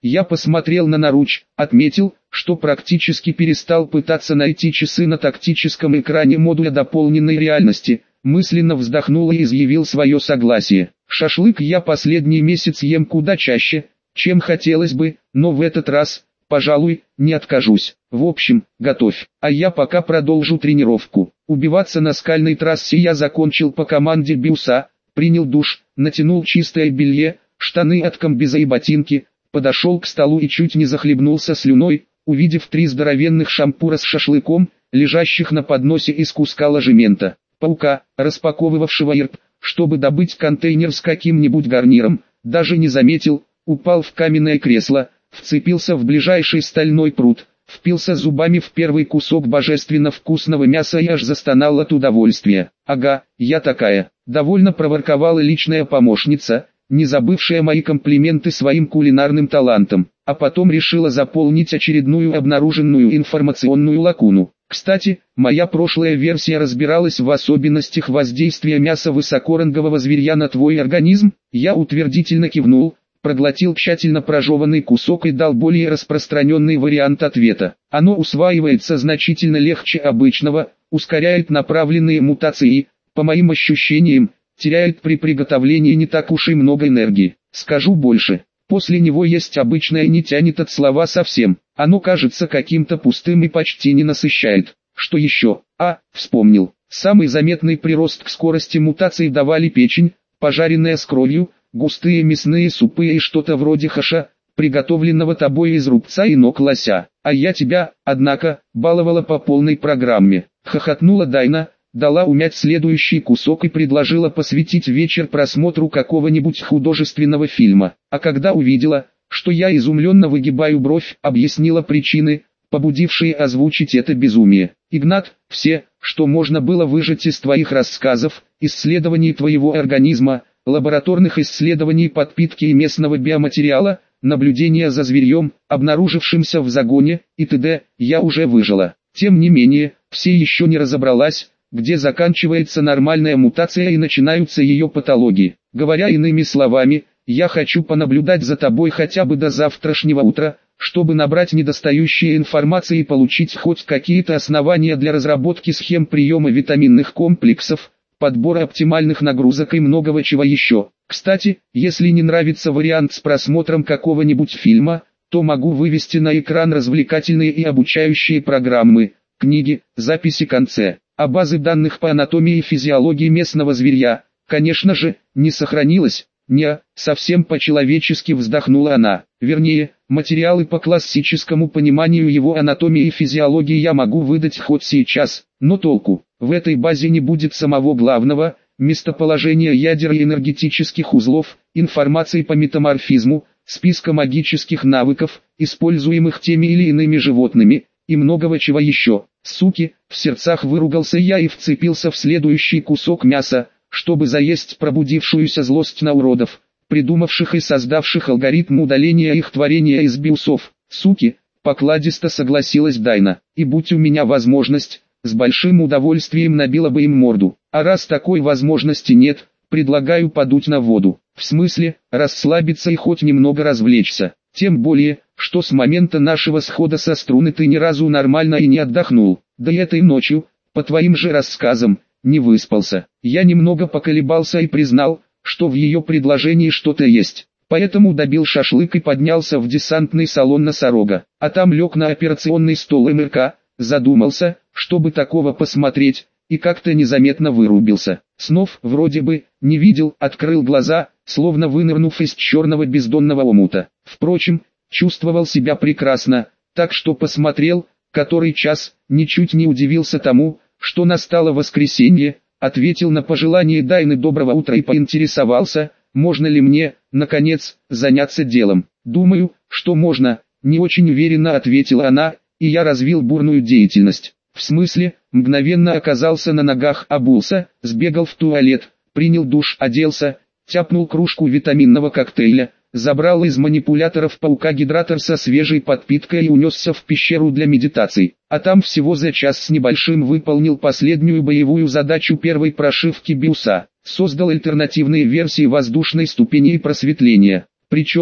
Я посмотрел на наруч, отметил, что практически перестал пытаться найти часы на тактическом экране модуля дополненной реальности, мысленно вздохнул и изъявил свое согласие. Шашлык я последний месяц ем куда чаще, чем хотелось бы, но в этот раз, пожалуй, не откажусь. В общем, готовь, а я пока продолжу тренировку. Убиваться на скальной трассе я закончил по команде Биуса, принял душ, натянул чистое белье, штаны от комбеза и ботинки, подошел к столу и чуть не захлебнулся слюной, увидев 3 здоровенных шампура с шашлыком, лежащих на подносе из куска ложемента. Паука, распаковывавшего ИРП, чтобы добыть контейнер с каким-нибудь гарниром, даже не заметил, упал в каменное кресло, вцепился в ближайший стальной прут, впился зубами в первый кусок божественно вкусного мяса и аж застонал от удовольствия. «Ага, я такая», — довольно проворковала личная помощница, не забывшая мои комплименты своим кулинарным талантом, а потом решила заполнить очередную обнаруженную информационную лакуну. Кстати, моя прошлая версия разбиралась в особенностях воздействия мяса высокорангового зверя на твой организм. Я утвердительно кивнул, проглотил тщательно прожеванный кусок и дал более распространенный вариант ответа. Оно усваивается значительно легче обычного, ускоряет направленные мутации, по моим ощущениям, теряет при приготовлении не так уж и много энергии. Скажу больше, после него есть обычное не тянет от слова совсем, оно кажется каким-то пустым и почти не насыщает. Что еще? Вспомнил. Самый заметный прирост к скорости мутаций давали печень, пожаренная с кровью, густые мясные супы и что-то вроде хаша, приготовленного тобой из рубца и ног лося. А я тебя, однако, баловала по полной программе. Хохотнула Дайна, дала умять следующий кусок и предложила посвятить вечер просмотру какого-нибудь художественного фильма. А когда увидела, что я изумленно выгибаю бровь, объяснила причины, побудившие озвучить это безумие. «Игнат, все, что можно было выжать из твоих рассказов, исследований твоего организма, лабораторных исследований подпитки и местного биоматериала, наблюдения за зверьем, обнаружившимся в загоне, и т.д., я уже выжила. Тем не менее, все еще не разобралась, где заканчивается нормальная мутация и начинаются ее патологии. Говоря иными словами, я хочу понаблюдать за тобой хотя бы до завтрашнего утра, чтобы набрать недостающие информации и получить хоть какие-то основания для разработки схем приема витаминных комплексов, подбора оптимальных нагрузок и многого чего еще. Кстати, если не нравится вариант с просмотром какого-нибудь фильма, то могу вывести на экран развлекательные и обучающие программы, книги, записи конце. А базы данных по анатомии и физиологии местного зверя, конечно же, не сохранилось. Совсем по-человечески вздохнула она. Вернее, материалы по классическому пониманию его анатомии и физиологии я могу выдать хоть сейчас, но толку. В этой базе не будет самого главного, местоположения ядер и энергетических узлов, информации по метаморфизму, списка магических навыков, используемых теми или иными животными, и многого чего еще. Суки, в сердцах выругался я и вцепился в следующий кусок мяса, чтобы заесть пробудившуюся злость на уродов, придумавших и создавших алгоритм удаления их творения из биусов. Суки, покладисто согласилась Дайна, и будь у меня возможность, с большим удовольствием набила бы им морду. А раз такой возможности нет, предлагаю подуть на воду. В смысле, расслабиться и хоть немного развлечься. Тем более, что с момента нашего схода со струны ты ни разу нормально и не отдохнул. Да и этой ночью, по твоим же рассказам, не выспался. Я немного поколебался и признал, что в ее предложении что-то есть. Поэтому добил шашлык и поднялся в десантный салон носорога. А там лег на операционный стол МРК, задумался, чтобы такого посмотреть, и как-то незаметно вырубился. Снов вроде бы не видел, открыл глаза, словно вынырнув из черного бездонного омута. Впрочем, чувствовал себя прекрасно, так что посмотрел, который час, ничуть не удивился тому, что настало воскресенье, ответил на пожелание Дайны доброго утра и поинтересовался, можно ли мне, наконец, заняться делом. «Думаю, что можно», — не очень уверенно ответила она, и я развил бурную деятельность. В смысле, мгновенно оказался на ногах, обулся, сбегал в туалет, принял душ, оделся, тяпнул кружку витаминного коктейля, забрал из манипуляторов паука гидратор со свежей подпиткой и унесся в пещеру для медитаций. А там всего за час с небольшим выполнил последнюю боевую задачу первой прошивки биуса. Создал альтернативные версии воздушной ступени и просветления. Причем,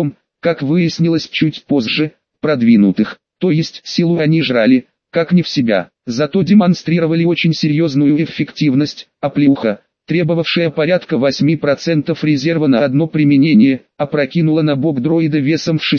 как выяснилось чуть позже, продвинутых, то есть силу они жрали, как не в себя, зато демонстрировали очень серьезную эффективность, а плюха, требовавшая порядка 8% резерва на одно применение, опрокинула на бок дроида весом в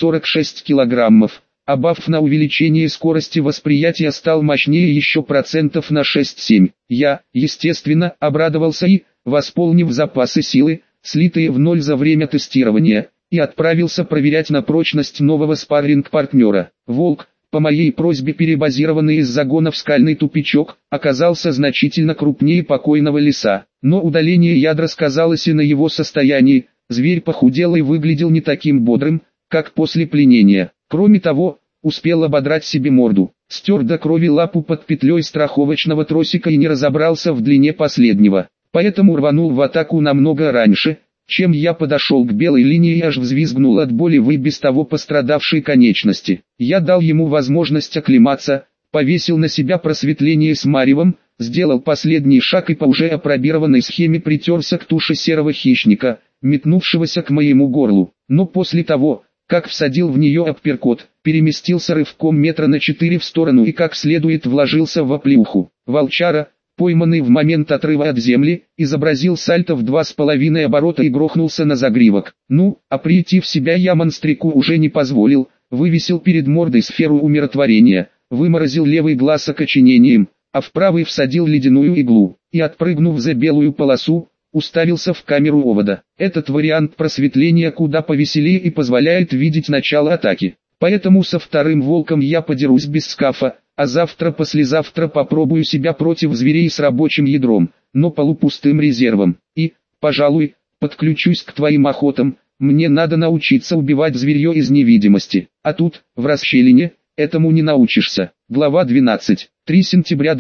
646 килограммов, а баф на увеличение скорости восприятия стал мощнее еще процентов на 6-7. Я, естественно, обрадовался и, восполнив запасы силы, слитые в ноль за время тестирования, и отправился проверять на прочность нового спарринг-партнера. Волк, по моей просьбе перебазированный из загона в скальный тупичок, оказался значительно крупнее покойного лиса, но удаление ядра сказалось и на его состоянии, зверь похудел и выглядел не таким бодрым, как после пленения. Кроме того, успел ободрать себе морду, стер до крови лапу под петлей страховочного тросика и не разобрался в длине последнего, поэтому рванул в атаку намного раньше, чем я подошел к белой линии и аж взвизгнул от боли в и без того пострадавшей конечности. Я дал ему возможность оклематься, повесил на себя просветление с маревом, сделал последний шаг и по уже опробированной схеме притерся к туше серого хищника, метнувшегося к моему горлу. Но после того, как всадил в нее апперкот, переместился рывком метра на 4 в сторону и как следует вложился в оплеуху. Волчара, пойманный в момент отрыва от земли, изобразил сальто в 2,5 оборота и грохнулся на загривок. А прийти в себя я монстрику уже не позволил, вывесил перед мордой сферу умиротворения, выморозил левый глаз окоченением, а в правый всадил ледяную иглу, и отпрыгнув за белую полосу, уставился в камеру овода. Этот вариант просветления куда повеселее и позволяет видеть начало атаки. Поэтому со вторым волком я подерусь без скафа, а завтра-послезавтра попробую себя против зверей с рабочим ядром, но полупустым резервом. И, пожалуй, подключусь к твоим охотам, мне надо научиться убивать зверье из невидимости. А тут, в расщелине, этому не научишься. Глава 12. 3 сентября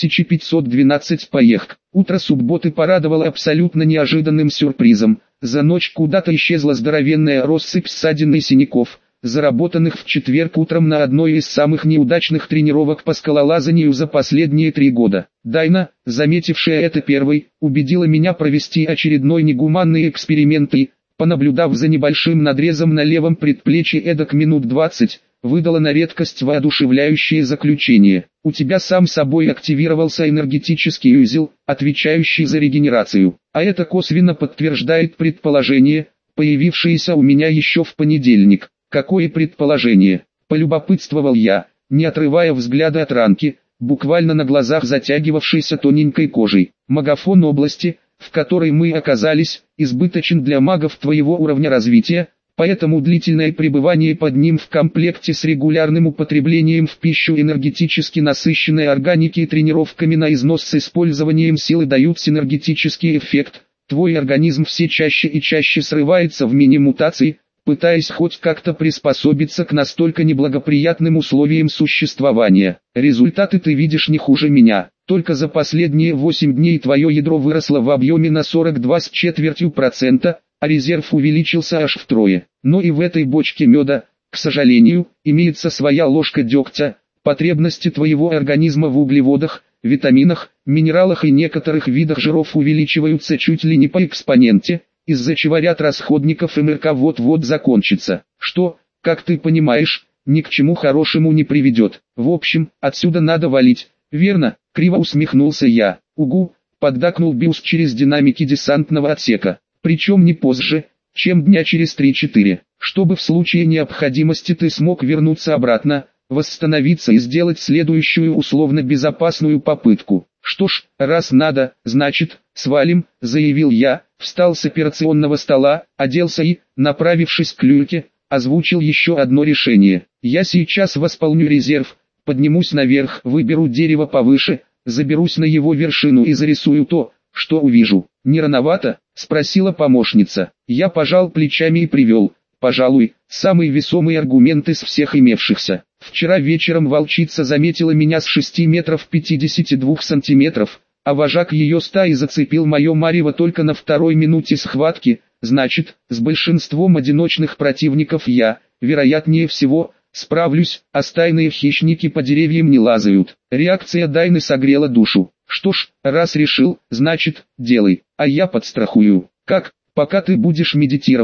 2512. Поехк. Утро субботы порадовало абсолютно неожиданным сюрпризом. За ночь куда-то исчезла здоровенная россыпь ссадин и синяков, заработанных в четверг утром на одной из самых неудачных тренировок по скалолазанию за последние 3 года. Дайна, заметившая это первой, убедила меня провести очередной негуманный эксперимент и, понаблюдав за небольшим надрезом на левом предплечье эдак минут 20, выдала на редкость воодушевляющее заключение. У тебя сам собой активировался энергетический узел, отвечающий за регенерацию. А это косвенно подтверждает предположение, появившееся у меня еще в понедельник. Какое предположение? Полюбопытствовал я, не отрывая взгляда от ранки, буквально на глазах затягивавшейся тоненькой кожей. Магафон области, в которой мы оказались, избыточен для магов твоего уровня развития, поэтому длительное пребывание под ним в комплекте с регулярным употреблением в пищу энергетически насыщенной органики и тренировками на износ с использованием силы дают синергетический эффект. Твой организм все чаще и чаще срывается в мини-мутации, пытаясь хоть как-то приспособиться к настолько неблагоприятным условиям существования. Результаты ты видишь не хуже меня. Только за последние 8 дней твое ядро выросло в объеме на 42,25%, а резерв увеличился аж втрое. Но и в этой бочке меда, к сожалению, имеется своя ложка дегтя. Потребности твоего организма в углеводах, витаминах, минералах и некоторых видах жиров увеличиваются чуть ли не по экспоненте, из-за чего ряд расходников МРК вот-вот закончится, что, как ты понимаешь, ни к чему хорошему не приведет. В общем, отсюда надо валить, верно? Криво усмехнулся я. Угу, поддакнул Биус через динамики десантного отсека. Причем не позже, чем дня через 3-4, чтобы в случае необходимости ты смог вернуться обратно, восстановиться и сделать следующую условно безопасную попытку. Что ж, раз надо, значит, свалим, заявил я, встал с операционного стола, оделся и, направившись к люльке, озвучил еще одно решение. Я сейчас восполню резерв, поднимусь наверх, выберу дерево повыше, заберусь на его вершину и зарисую то, что увижу. Не рановато? Спросила помощница. Я пожал плечами и привел, пожалуй, самый весомый аргумент из всех имевшихся. Вчера вечером волчица заметила меня с 6 метров 52 сантиметров, а вожак ее стаи зацепил мое марево только на 2-й минуте схватки, значит, с большинством одиночных противников я, вероятнее всего, справлюсь, а стайные хищники по деревьям не лазают. Реакция Дайны согрела душу. Что ж, раз решил, значит, делай, а я подстрахую. Как? Пока ты будешь медитировать,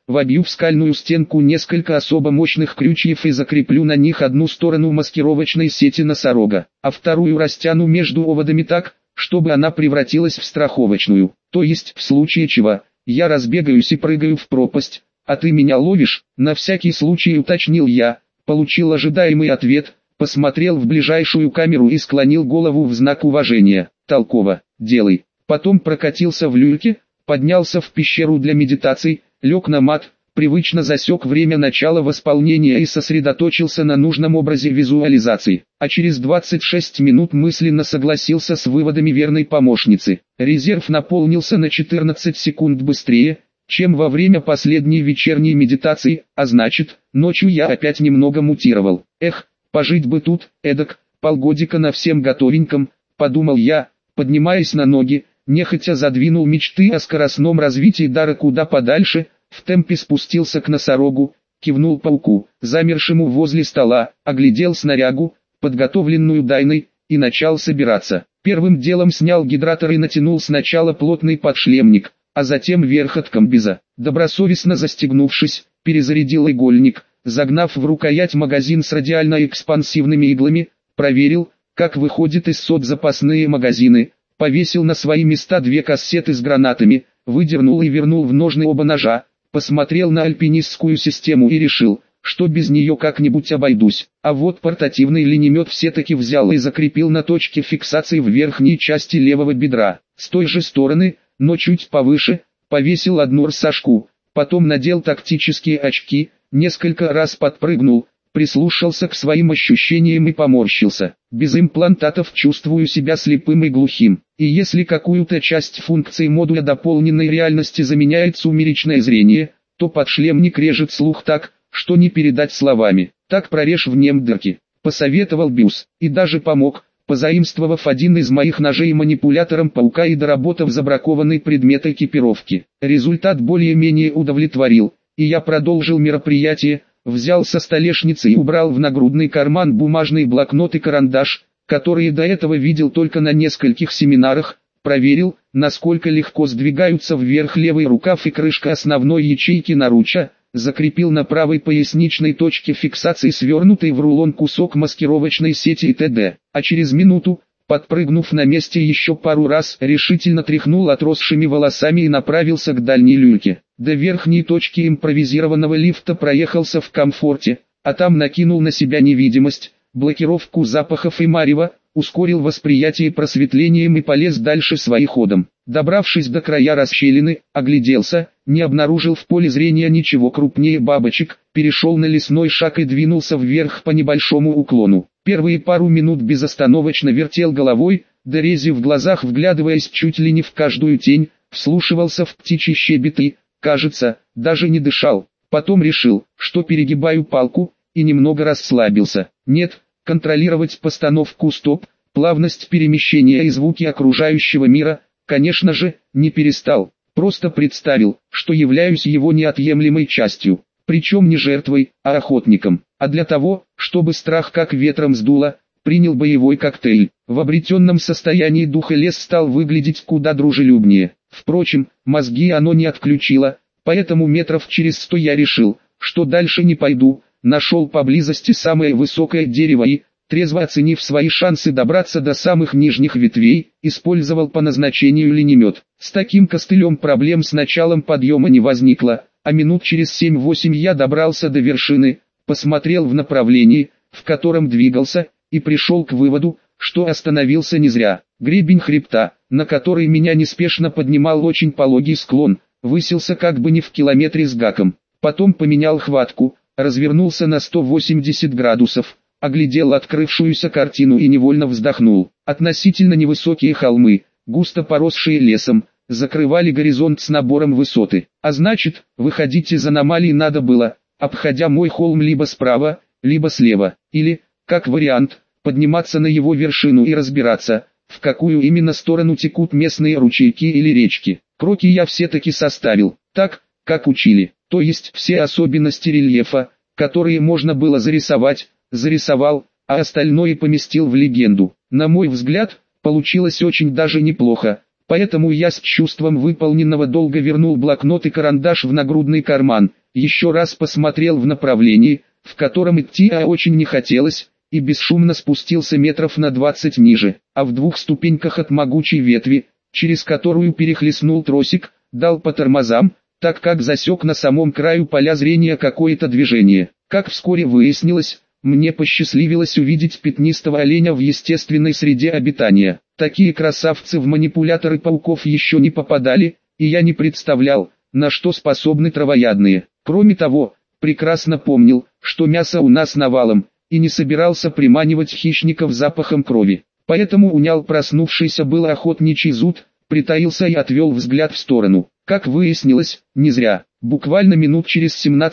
вобью в скальную стенку несколько особо мощных крючьев и закреплю на них одну сторону маскировочной сети носорога, а вторую растяну между оводами так, чтобы она превратилась в страховочную. То есть, в случае чего, я разбегаюсь и прыгаю в пропасть, а ты меня ловишь, на всякий случай уточнил я, получил ожидаемый ответ, посмотрел в ближайшую камеру и склонил голову в знак уважения. Толково, делай. Потом прокатился в люльке, поднялся в пещеру для медитаций, лег на мат, привычно засек время начала восполнения и сосредоточился на нужном образе визуализации. А через 26 минут мысленно согласился с выводами верной помощницы. Резерв наполнился на 14 секунд быстрее, чем во время последней вечерней медитации, а значит, ночью я опять немного мутировал. Эх, пожить бы тут, эдак, полгодика на всем готовеньком, подумал я, поднимаясь на ноги, нехотя задвинул мечты о скоростном развитии дара куда подальше, в темпе спустился к носорогу, кивнул пауку, замершему возле стола, оглядел снарягу, подготовленную Дайной, и начал собираться. Первым делом снял гидратор и натянул сначала плотный подшлемник, а затем верх от комбеза. Добросовестно застегнувшись, перезарядил игольник, загнав в рукоять магазин с радиально-экспансивными иглами, проверил, как выходит из СОТ запасные магазины, повесил на свои места две кассеты с гранатами, выдернул и вернул в ножны оба ножа, посмотрел на альпинистскую систему и решил, что без нее как-нибудь обойдусь. А вот портативный линемет все-таки взял и закрепил на точке фиксации в верхней части левого бедра. С той же стороны, но чуть повыше, повесил одну рсашку, потом надел тактические очки, несколько раз подпрыгнул, прислушался к своим ощущениям и поморщился. Без имплантатов чувствую себя слепым и глухим. И если какую-то часть функций модуля дополненной реальности заменяет сумеречное зрение, то подшлемник режет слух так, что не передать словами. Так прорежь в нем дырки, посоветовал Бюс, и даже помог, позаимствовав один из моих ножей манипулятором паука и доработав забракованный предмет экипировки. Результат более-менее удовлетворил, и я продолжил мероприятие, взял со столешницы и убрал в нагрудный карман бумажный блокнот и карандаш, которые до этого видел только на нескольких семинарах, проверил, насколько легко сдвигаются вверх левый рукав и крышка основной ячейки наруча, закрепил на правой поясничной точке фиксации свернутый в рулон кусок маскировочной сети и т.д. А через минуту, подпрыгнув на месте еще пару раз, решительно тряхнул отросшими волосами и направился к дальней люльке. До верхней точки импровизированного лифта проехался в комфорте, а там накинул на себя невидимость, блокировку запахов и марева, ускорил восприятие просветлением и полез дальше своим ходом. Добравшись до края расщелины, огляделся, не обнаружил в поле зрения ничего крупнее бабочек, перешел на лесной шаг и двинулся вверх по небольшому уклону. Первые пару минут безостановочно вертел головой, дорези в глазах вглядываясь чуть ли не в каждую тень, вслушивался в птичьи щебеты, кажется, даже не дышал. Потом решил, что перегибаю палку, и немного расслабился. Нет, контролировать постановку стоп, плавность перемещения и звуки окружающего мира, конечно же, не перестал. Просто представил, что являюсь его неотъемлемой частью, причем не жертвой, а охотником. А для того, чтобы страх как ветром сдуло, принял боевой коктейль. В обретенном состоянии духа лес стал выглядеть куда дружелюбнее. Впрочем, мозги оно не отключило, поэтому метров через 100 я решил, что дальше не пойду, нашел поблизости самое высокое дерево и, трезво оценив свои шансы добраться до самых нижних ветвей, использовал по назначению линемет. С таким костылем проблем с началом подъема не возникло, а минут через 7-8 я добрался до вершины, посмотрел в направлении, в котором двигался, и пришел к выводу, что остановился не зря. Гребень хребта, на который меня неспешно поднимал очень пологий склон, высился как бы не в километре с гаком. Потом поменял хватку, развернулся на 180 градусов, оглядел открывшуюся картину и невольно вздохнул. Относительно невысокие холмы, густо поросшие лесом, закрывали горизонт с набором высоты. А значит, выходить из аномалии надо было, обходя мой холм либо справа, либо слева, или, как вариант, подниматься на его вершину и разбираться, в какую именно сторону текут местные ручейки или речки. Кроки я все-таки составил, так, как учили, то есть все особенности рельефа, которые можно было зарисовать, зарисовал, а остальное поместил в легенду. На мой взгляд, получилось очень даже неплохо, поэтому я с чувством выполненного долга вернул блокнот и карандаш в нагрудный карман, еще раз посмотрел в направлении, в котором идти очень не хотелось, и бесшумно спустился метров на 20 ниже, а в 2 ступеньках от могучей ветви, через которую перехлестнул тросик, дал по тормозам, так как засек на самом краю поля зрения какое-то движение. Как вскоре выяснилось, мне посчастливилось увидеть пятнистого оленя в естественной среде обитания. Такие красавцы в манипуляторы пауков еще не попадали, и я не представлял, на что способны травоядные. Кроме того, прекрасно помнил, что мясо у нас навалом, и не собирался приманивать хищников запахом крови. Поэтому унял проснувшийся был охотничий зуд, притаился и отвел взгляд в сторону. Как выяснилось, не зря. Буквально минут через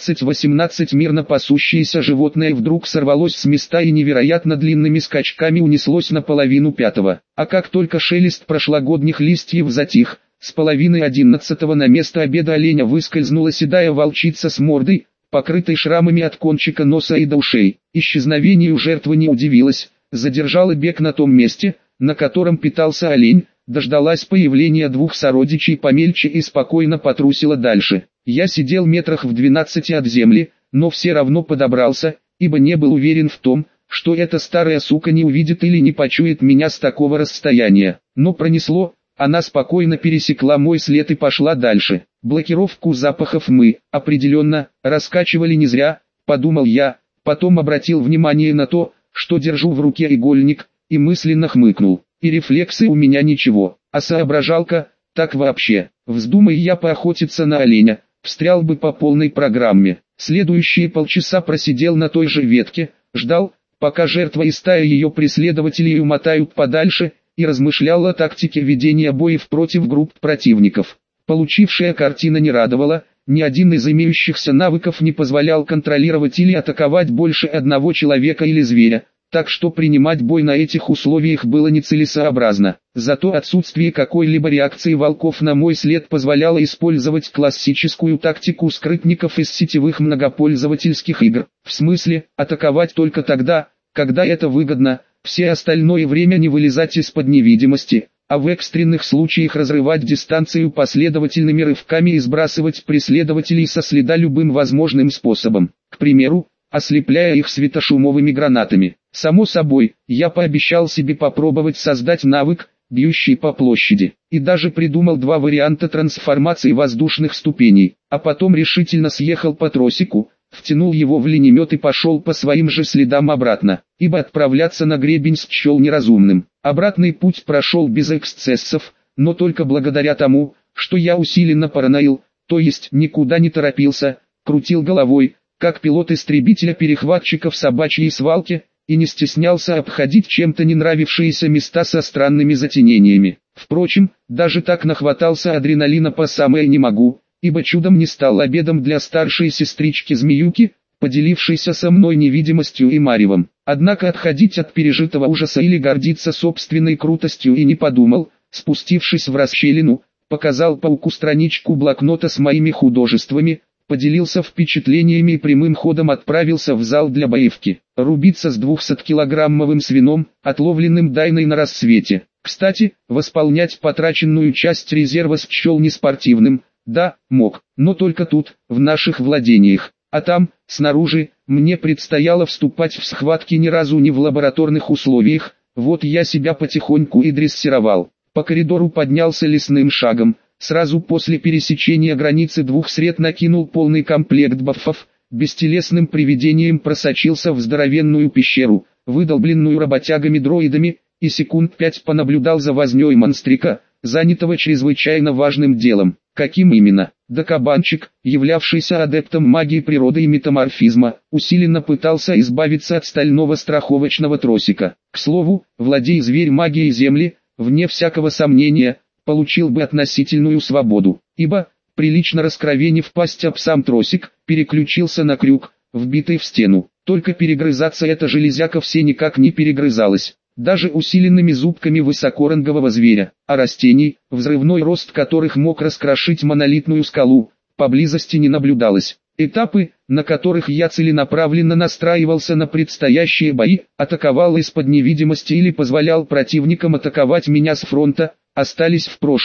17-18 мирно пасущееся животное вдруг сорвалось с места и невероятно длинными скачками унеслось на половину 5-го. А как только шелест прошлогодних листьев затих, с половины 11-го на место обеда оленя выскользнула седая волчица с мордой, покрытой шрамами от кончика носа и до ушей. Исчезновению жертвы не удивилась, задержала бег на том месте, на котором питался олень, дождалась появления 2 сородичей помельче и спокойно потрусила дальше. Я сидел метрах в 12 от земли, но все равно подобрался, ибо не был уверен в том, что эта старая сука не увидит или не почует меня с такого расстояния. Но пронесло, она спокойно пересекла мой след и пошла дальше. Блокировку запахов мы, определенно, раскачивали не зря, подумал я, потом обратил внимание на то, что держу в руке игольник, и мысленно хмыкнул. И рефлексы у меня ничего, а соображалка, так вообще. Вздумай я поохотиться на оленя, встрял бы по полной программе. Следующие полчаса просидел на той же ветке, ждал, пока жертва и стая ее преследователей умотают подальше, и размышлял о тактике ведения боев против групп противников. Получившая картина не радовала, ни один из имеющихся навыков не позволял контролировать или атаковать больше одного человека или зверя, так что принимать бой на этих условиях было нецелесообразно. Зато отсутствие какой-либо реакции волков на мой след позволяло использовать классическую тактику скрытников из сетевых многопользовательских игр. В смысле, атаковать только тогда, когда это выгодно, все остальное время не вылезать из-под невидимости, а в экстренных случаях разрывать дистанцию последовательными рывками и сбрасывать преследователей со следа любым возможным способом. К примеру, ослепляя их светошумовыми гранатами. Само собой, я пообещал себе попробовать создать навык, бьющий по площади, и даже придумал 2 варианта трансформации воздушных ступеней, а потом решительно съехал по тросику, втянул его в линемет и пошел по своим же следам обратно, ибо отправляться на гребень счел неразумным. Обратный путь прошел без эксцессов, но только благодаря тому, что я усиленно параноил, то есть никуда не торопился, крутил головой, как пилот истребителя-перехватчика в собачьей свалке, и не стеснялся обходить чем-то не нравившиеся места со странными затенениями. Впрочем, даже так нахватался адреналина по самое не могу, ибо чудом не стал обедом для старшей сестрички-змеюки, поделившейся со мной невидимостью и маревом. Однако отходить от пережитого ужаса или гордиться собственной крутостью и не подумал, спустившись в расщелину, показал пауку страничку блокнота с моими художествами, поделился впечатлениями и прямым ходом отправился в зал для боевки. Рубиться с 200-килограммовым свином, отловленным Дайной на рассвете. Кстати, восполнять потраченную часть резерва счел неспортивным. Да, мог, но только тут, в наших владениях. А там, снаружи, мне предстояло вступать в схватки ни разу не в лабораторных условиях, вот я себя потихоньку и дрессировал. По коридору поднялся лесным шагом, сразу после пересечения границы 2 сред накинул полный комплект бафов, бестелесным привидением просочился в здоровенную пещеру, выдолбленную работягами-дроидами, и секунд 5 понаблюдал за вознёй монстрика, занятого чрезвычайно важным делом. Каким именно? Да кабанчик, являвшийся адептом магии природы и метаморфизма, усиленно пытался избавиться от стального страховочного тросика. К слову, владей зверь магией земли, вне всякого сомнения, получил бы относительную свободу, ибо, прилично раскровенив пасть об сам тросик, переключился на крюк, вбитый в стену. Только перегрызаться эта железяка все никак не перегрызалась, даже усиленными зубками высокорангового зверя, а растений, взрывной рост которых мог раскрошить монолитную скалу, поблизости не наблюдалось. Этапы, на которых я целенаправленно настраивался на предстоящие бои, атаковал из-под невидимости или позволял противникам атаковать меня с фронта, остались в прошлом.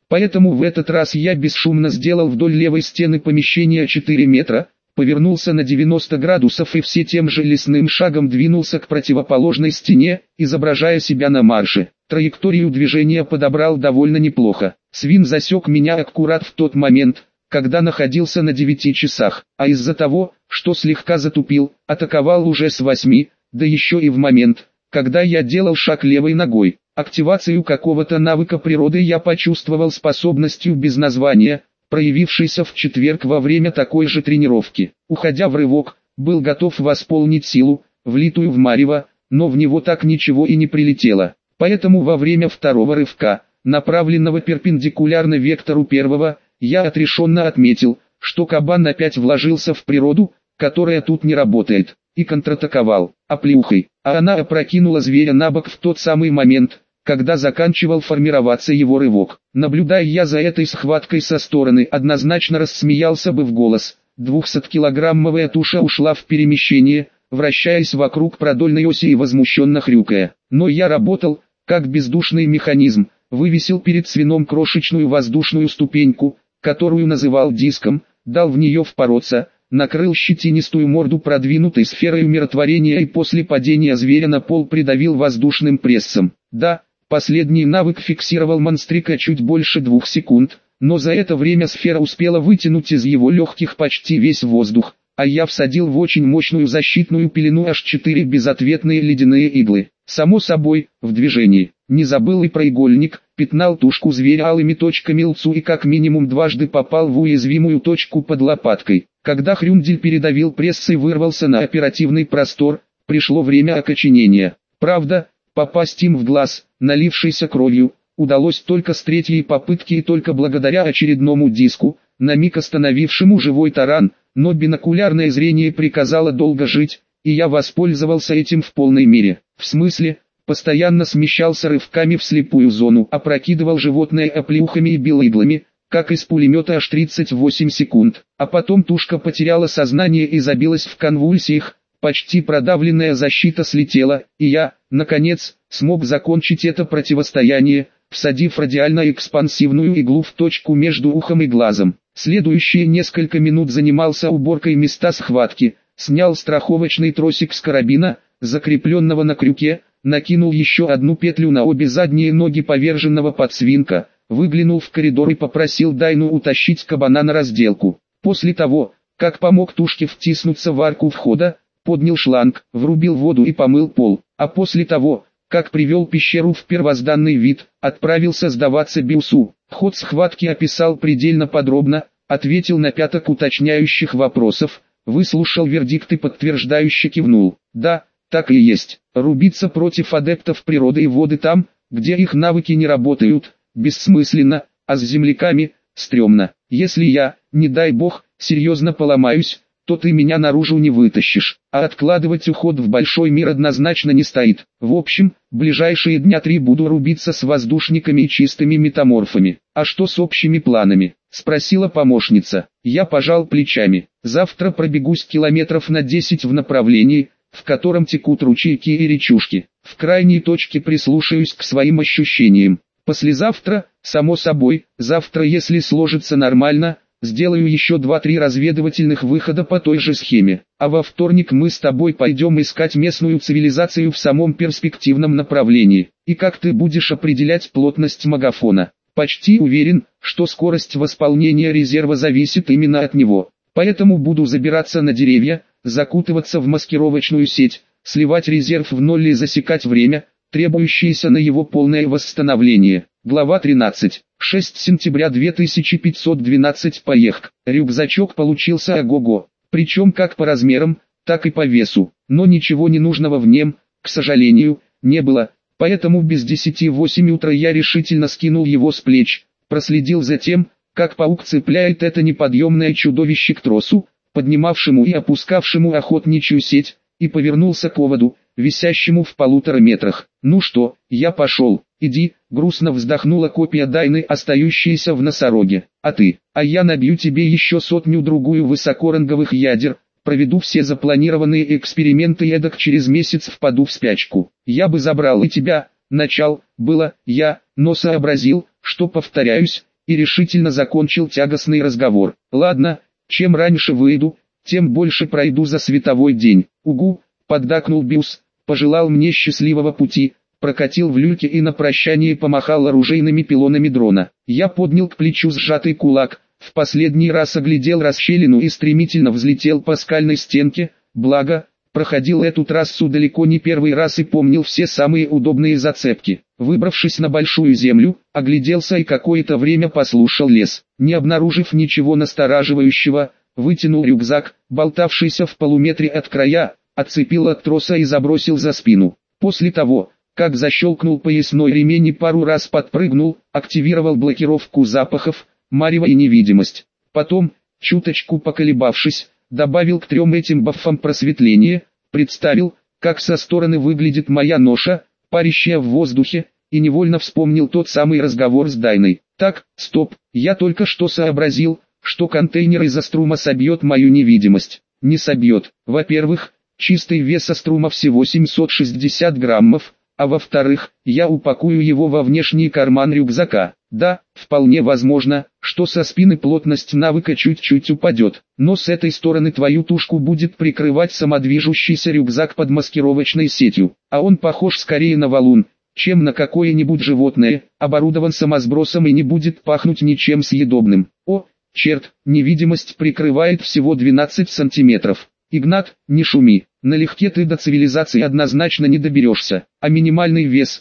Поэтому в этот раз я бесшумно сделал вдоль левой стены помещения 4 метра, повернулся на 90 градусов и все тем же лесным шагом двинулся к противоположной стене, изображая себя на марше. Траекторию движения подобрал довольно неплохо. Свин засек меня аккурат в тот момент, когда находился на 9 часах, а из-за того, что слегка затупил, атаковал уже с 8, да еще и в момент, когда я делал шаг левой ногой. Активацию какого-то навыка природы я почувствовал способностью без названия, проявившейся в четверг во время такой же тренировки. Уходя в рывок, был готов восполнить силу, влитую в марево, но в него так ничего и не прилетело. Поэтому во время второго рывка, направленного перпендикулярно вектору первого, я отрешенно отметил, что кабан опять вложился в природу, которая тут не работает, и контратаковал, оплеухой, а она опрокинула зверя на бок в тот самый момент, когда заканчивал формироваться его рывок. Наблюдая я за этой схваткой со стороны, однозначно рассмеялся бы в голос. 200-килограммовая туша ушла в перемещение, вращаясь вокруг продольной оси и возмущенно хрюкая. Но я работал, как бездушный механизм, вывесил перед свином крошечную воздушную ступеньку, которую называл диском, дал в нее впороться, накрыл щетинистую морду продвинутой сферой умиротворения и после падения зверя на пол придавил воздушным прессом. Да, последний навык фиксировал монстрика чуть больше 2 секунд, но за это время сфера успела вытянуть из его легких почти весь воздух, а я всадил в очень мощную защитную пелену аж 4 безответные ледяные иглы. Само собой, в движении. Не забыл и про игольник, пятнал тушку зверя алыми точками лцу и как минимум дважды попал в уязвимую точку под лопаткой. Когда Хрюндель передавил пресс и вырвался на оперативный простор, пришло время окоченения. Правда, попасть им в глаз, налившийся кровью, удалось только с 3-й попытки и только благодаря очередному диску, на миг остановившему живой таран, но бинокулярное зрение приказало долго жить, и я воспользовался этим в полной мере. В смысле, постоянно смещался рывками в слепую зону, опрокидывал животное оплеухами и бил иглами, как из пулемета аж 38 секунд. А потом тушка потеряла сознание и забилась в конвульсиях, почти продавленная защита слетела, и я, наконец, смог закончить это противостояние, всадив радиально-экспансивную иглу в точку между ухом и глазом. Следующие несколько минут занимался уборкой места схватки, снял страховочный тросик с карабина, закрепленного на крюке, накинул еще одну петлю на обе задние ноги поверженного подсвинка, выглянул в коридор и попросил Дайну утащить кабана на разделку. После того, как помог тушке втиснуться в арку входа, поднял шланг, врубил воду и помыл пол, а после того, как привел пещеру в первозданный вид, отправился сдаваться Биусу. Ход схватки описал предельно подробно, ответил на пяток уточняющих вопросов, выслушал вердикт и подтверждающе кивнул. Да, так и есть. Рубиться против адептов природы и воды там, где их навыки не работают, бессмысленно, а с земляками, стрёмно. Если я, не дай бог, серьезно поломаюсь, то ты меня наружу не вытащишь, а откладывать уход в большой мир однозначно не стоит. В общем, ближайшие дня 3 буду рубиться с воздушниками и чистыми метаморфами. А что с общими планами? Спросила помощница. Я пожал плечами. Завтра пробегусь километров на 10 в направлении, в котором текут ручейки и речушки. В крайней точке прислушаюсь к своим ощущениям. Послезавтра, само собой, завтра если сложится нормально, сделаю еще 2-3 разведывательных выхода по той же схеме. А во вторник мы с тобой пойдем искать местную цивилизацию в самом перспективном направлении. И как ты будешь определять плотность магафона? Почти уверен, что скорость восполнения резерва зависит именно от него. Поэтому буду забираться на деревья, закутываться в маскировочную сеть, сливать резерв в ноль и засекать время, требующееся на его полное восстановление. Глава 13. 6 сентября 2512. Поехк. Рюкзачок получился ого-го. Причем как по размерам, так и по весу. Но ничего ненужного в нем, к сожалению, не было. Поэтому без 10:08 утра я решительно скинул его с плеч. Проследил за тем, как паук цепляет это неподъемное чудовище к тросу, поднимавшему и опускавшему охотничью сеть, и повернулся к оводу, висящему в 1,5 метрах. «Ну что, я пошел, иди», грустно вздохнула копия Дайны, остающаяся в носороге. «А ты? А я набью тебе еще 100-другую высокоранговых ядер, проведу все запланированные эксперименты, эдак через месяц впаду в спячку. Я бы забрал и тебя, начал, было, я, но сообразил, что повторяюсь, и решительно закончил тягостный разговор. «Ладно, чем раньше выйду, тем больше пройду за световой день». «Угу», поддакнул Бюс, пожелал мне счастливого пути, прокатил в люльке и на прощание помахал оружейными пилонами дрона. Я поднял к плечу сжатый кулак, в последний раз оглядел расщелину и стремительно взлетел по скальной стенке, благо, проходил эту трассу далеко не первый раз и помнил все самые удобные зацепки. Выбравшись на большую землю, огляделся и какое-то время послушал лес. Не обнаружив ничего настораживающего, вытянул рюкзак, болтавшийся в полуметре от края, отцепил от троса и забросил за спину. После того, как защелкнул поясной ремень и пару раз подпрыгнул, активировал блокировку запахов, марево и невидимость. Потом, чуточку поколебавшись, добавил к 3 этим бафам просветление, представил, как со стороны выглядит моя ноша, парящая в воздухе, и невольно вспомнил тот самый разговор с Дайной. Так, стоп, я только что сообразил, что контейнер из аструма собьет мою невидимость. Не собьет. Во-первых, чистый вес аструма всего 760 граммов, а во-вторых, я упакую его во внешний карман рюкзака. Да, вполне возможно, что со спины плотность навыка чуть-чуть упадет, но с этой стороны твою тушку будет прикрывать самодвижущийся рюкзак под маскировочной сетью, а он похож скорее на валун, чем на какое-нибудь животное, оборудован самосбросом и не будет пахнуть ничем съедобным. О, черт, невидимость прикрывает всего 12 сантиметров. Игнат, не шуми, налегке ты до цивилизации однозначно не доберешься, а минимальный вес,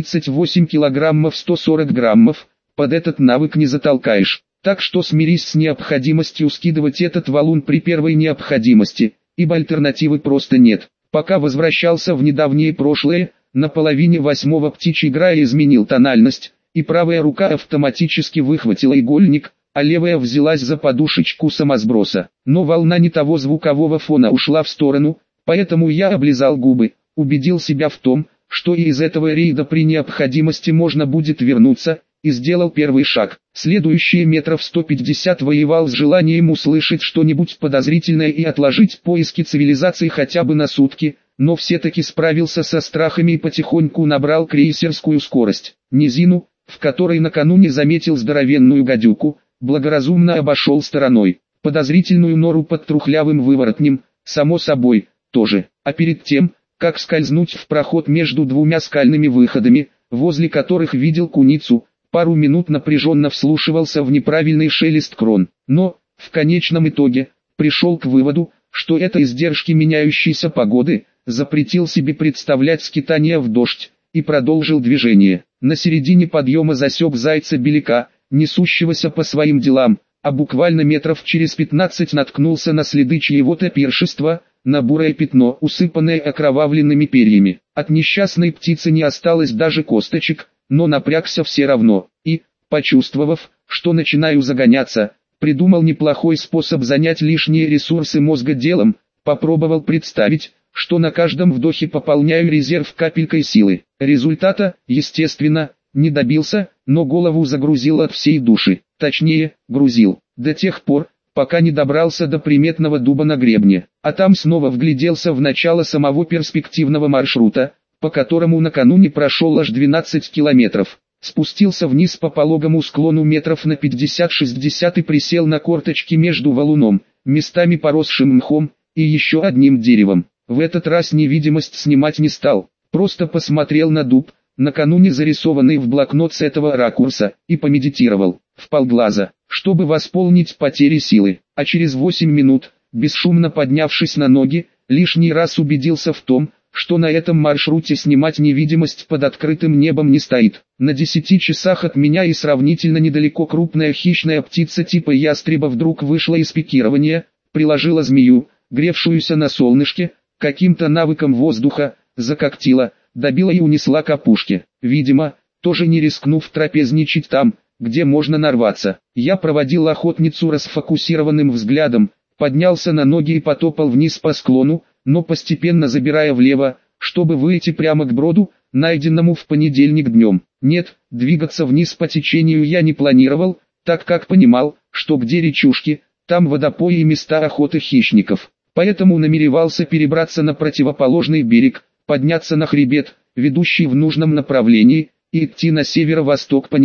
38 килограммов 140 граммов, под этот навык не затолкаешь. Так что смирись с необходимостью скидывать этот валун при первой необходимости, ибо альтернативы просто нет. Пока возвращался в недавнее прошлое, на половине 8-го птичий грая изменил тональность, и правая рука автоматически выхватила игольник, а левая взялась за подушечку самосброса. Но волна не того звукового фона ушла в сторону, поэтому я облизал губы, убедил себя в том, что и из этого рейда при необходимости можно будет вернуться, и сделал первый шаг. Следующие метров 150 воевал с желанием услышать что-нибудь подозрительное и отложить поиски цивилизации хотя бы на сутки, но все-таки справился со страхами и потихоньку набрал крейсерскую скорость. Низину, в которой накануне заметил здоровенную гадюку, благоразумно обошел стороной. Подозрительную нору под трухлявым выворотнем, само собой, тоже. А перед тем, как скользнуть в проход между 2 скальными выходами, возле которых видел куницу, пару минут напряженно вслушивался в неправильный шелест крон. Но, в конечном итоге, пришел к выводу, что это издержки меняющейся погоды, запретил себе представлять скитания в дождь, и продолжил движение. На середине подъема засек зайца-беляка, несущегося по своим делам, а буквально метров через 15 наткнулся на следы чьего-то пиршества, на бурое пятно, усыпанное окровавленными перьями. От несчастной птицы не осталось даже косточек, но напрягся все равно, и, почувствовав, что начинаю загоняться, придумал неплохой способ занять лишние ресурсы мозга делом, попробовал представить, что на каждом вдохе пополняю резерв капелькой силы. Результата, естественно, не добился, но голову загрузил от всей души. Точнее, грузил, до тех пор, пока не добрался до приметного дуба на гребне, а там снова вгляделся в начало самого перспективного маршрута, по которому накануне прошел аж 12 километров. Спустился вниз по пологому склону метров на 50-60 и присел на корточки между валуном, местами поросшим мхом, и еще одним деревом. В этот раз невидимость снимать не стал, просто посмотрел на дуб, накануне зарисованный в блокнот с этого ракурса, и помедитировал, вполглаза, чтобы восполнить потери силы. А через 8 минут, бесшумно поднявшись на ноги, лишний раз убедился в том, что на этом маршруте снимать невидимость под открытым небом не стоит. На 10 часах от меня и сравнительно недалеко крупная хищная птица типа ястреба вдруг вышла из пикирования, приложила змею, гревшуюся на солнышке, каким-то навыком воздуха, закоктила, добила и унесла к опушке. Видимо, тоже не рискнув трапезничать там, где можно нарваться. Я проводил охотницу расфокусированным взглядом, поднялся на ноги и потопал вниз по склону, но постепенно забирая влево, чтобы выйти прямо к броду, найденному в понедельник днем. Нет, двигаться вниз по течению я не планировал, так как понимал, что где речушки, там водопои и места охоты хищников. Поэтому намеревался перебраться на противоположный берег, подняться на хребет, ведущий в нужном направлении, и идти на северо-восток по нему.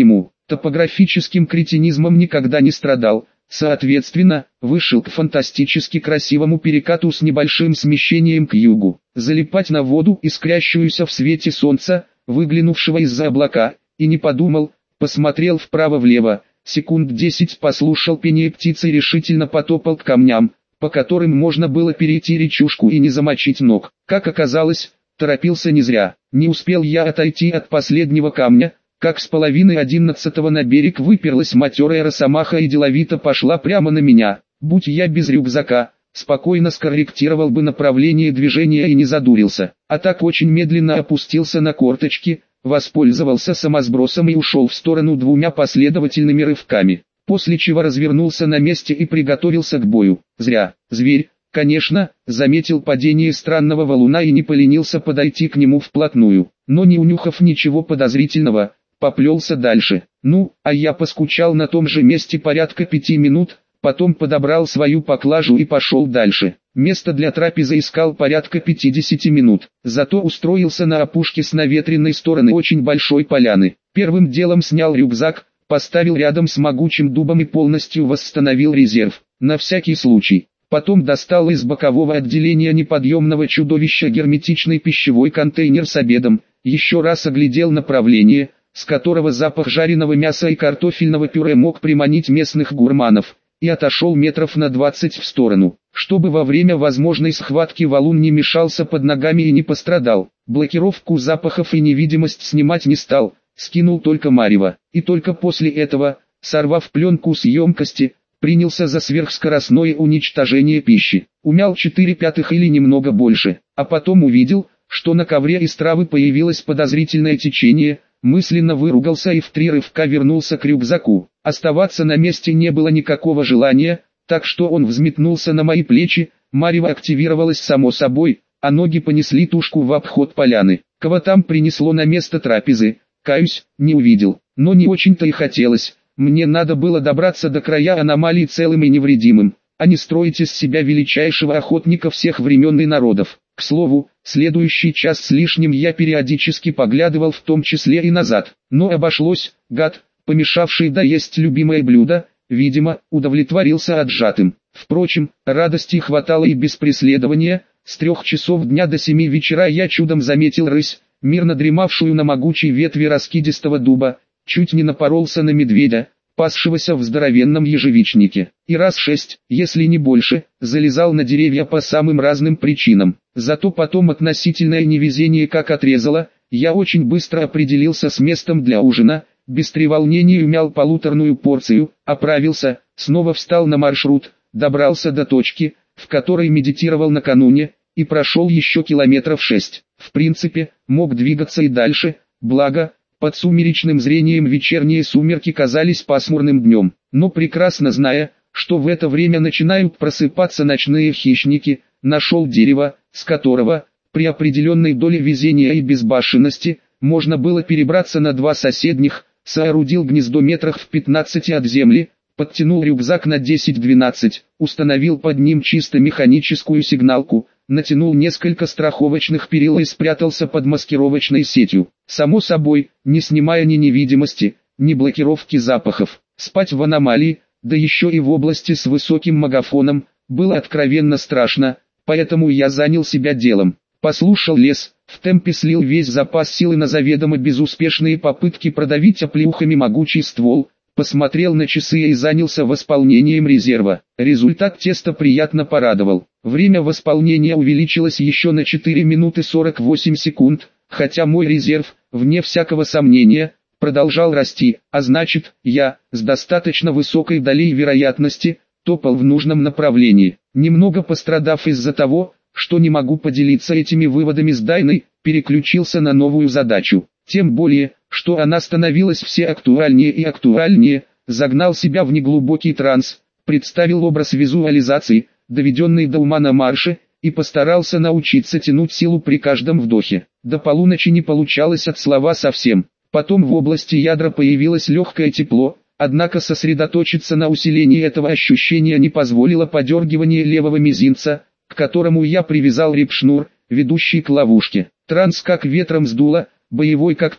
Топографическим кретинизмом никогда не страдал, соответственно, вышел к фантастически красивому перекату с небольшим смещением к югу. Залипать на воду, искрящуюся в свете солнца, выглянувшего из-за облака, и не подумал, посмотрел вправо-влево, секунд 10 послушал пение птицы и решительно потопал к камням, по которым можно было перейти речушку и не замочить ног. Как оказалось, торопился не зря. Не успел я отойти от последнего камня, как с половины 11-го на берег выперлась матерая росомаха и деловито пошла прямо на меня. Будь я без рюкзака, спокойно скорректировал бы направление движения и не задурился. А так очень медленно опустился на корточки, воспользовался самосбросом и ушел в сторону двумя последовательными рывками, после чего развернулся на месте и приготовился к бою. Зря. Зверь, конечно, заметил падение странного валуна и не поленился подойти к нему вплотную, но не унюхав ничего подозрительного, поплелся дальше. Ну, а я поскучал на том же месте порядка 5 минут, потом подобрал свою поклажу и пошел дальше. Место для трапезы искал порядка 50 минут, зато устроился на опушке с наветренной стороны очень большой поляны. Первым делом снял рюкзак, поставил рядом с могучим дубом и полностью восстановил резерв, на всякий случай. Потом достал из бокового отделения неподъемного чудовища герметичный пищевой контейнер с обедом, еще раз оглядел направление, с которого запах жареного мяса и картофельного пюре мог приманить местных гурманов, и отошел метров на 20 в сторону, чтобы во время возможной схватки валун не мешался под ногами и не пострадал. Блокировку запахов и невидимость снимать не стал, скинул только марево, и только после этого, сорвав пленку с емкости, принялся за сверхскоростное уничтожение пищи. Умял 4/5 или немного больше, а потом увидел, что на ковре из травы появилось подозрительное течение, мысленно выругался и в 3 рывка вернулся к рюкзаку. Оставаться на месте не было никакого желания, так что он взметнулся на мои плечи, марево активировалось само собой, а ноги понесли тушку в обход поляны. Кого там принесло на место трапезы, каюсь, не увидел, но не очень-то и хотелось. Мне надо было добраться до края аномалии целым и невредимым, а не строить из себя величайшего охотника всех времен и народов. К слову, следующий час с лишним я периодически поглядывал в том числе и назад, но обошлось. Гад, помешавший доесть любимое блюдо, видимо, удовлетворился отжатым. Впрочем, радости хватало и без преследования. С 3 часов дня до 7 вечера я чудом заметил рысь, мирно дремавшую на могучей ветви раскидистого дуба, чуть не напоролся на медведя, пасшегося в здоровенном ежевичнике, и раз 6, если не больше, залезал на деревья по самым разным причинам. Зато потом относительное невезение как отрезало, я очень быстро определился с местом для ужина, без треволнения умял полуторную порцию, оправился, снова встал на маршрут, добрался до точки, в которой медитировал накануне, и прошел еще километров 6. В принципе, мог двигаться и дальше, благо, под сумеречным зрением вечерние сумерки казались пасмурным днем, но прекрасно зная, что в это время начинают просыпаться ночные хищники, нашел дерево, с которого, при определенной доле везения и безбашенности, можно было перебраться на 2 соседних, соорудил гнездо метрах в 15 от земли, подтянул рюкзак на 10-12, установил под ним чисто механическую сигналку, натянул несколько страховочных перил и спрятался под маскировочной сетью. Само собой, не снимая ни невидимости, ни блокировки запахов. Спать в аномалии, да еще и в области с высоким магафоном, было откровенно страшно, поэтому я занял себя делом. Послушал лес, в темпе слил весь запас силы на заведомо безуспешные попытки продавить оплеухами могучий ствол, посмотрел на часы и занялся восполнением резерва. Результат теста приятно порадовал. Время восполнения увеличилось еще на 4 минуты 48 секунд, хотя мой резерв, вне всякого сомнения, продолжал расти, а значит, я, с достаточно высокой долей вероятности, топал в нужном направлении. Немного пострадав из-за того, что не могу поделиться этими выводами с Дайной, переключился на новую задачу. Тем более, что она становилась все актуальнее и актуальнее, загнал себя в неглубокий транс, представил образ визуализации, доведенный до ума на марше, и постарался научиться тянуть силу при каждом вдохе. До полуночи не получалось от слова совсем. Потом в области ядра появилось легкое тепло, однако сосредоточиться на усилении этого ощущения не позволило подергивание левого мизинца, к которому я привязал репшнур, ведущий к ловушке. Транс как ветром сдуло, боевой коктейль,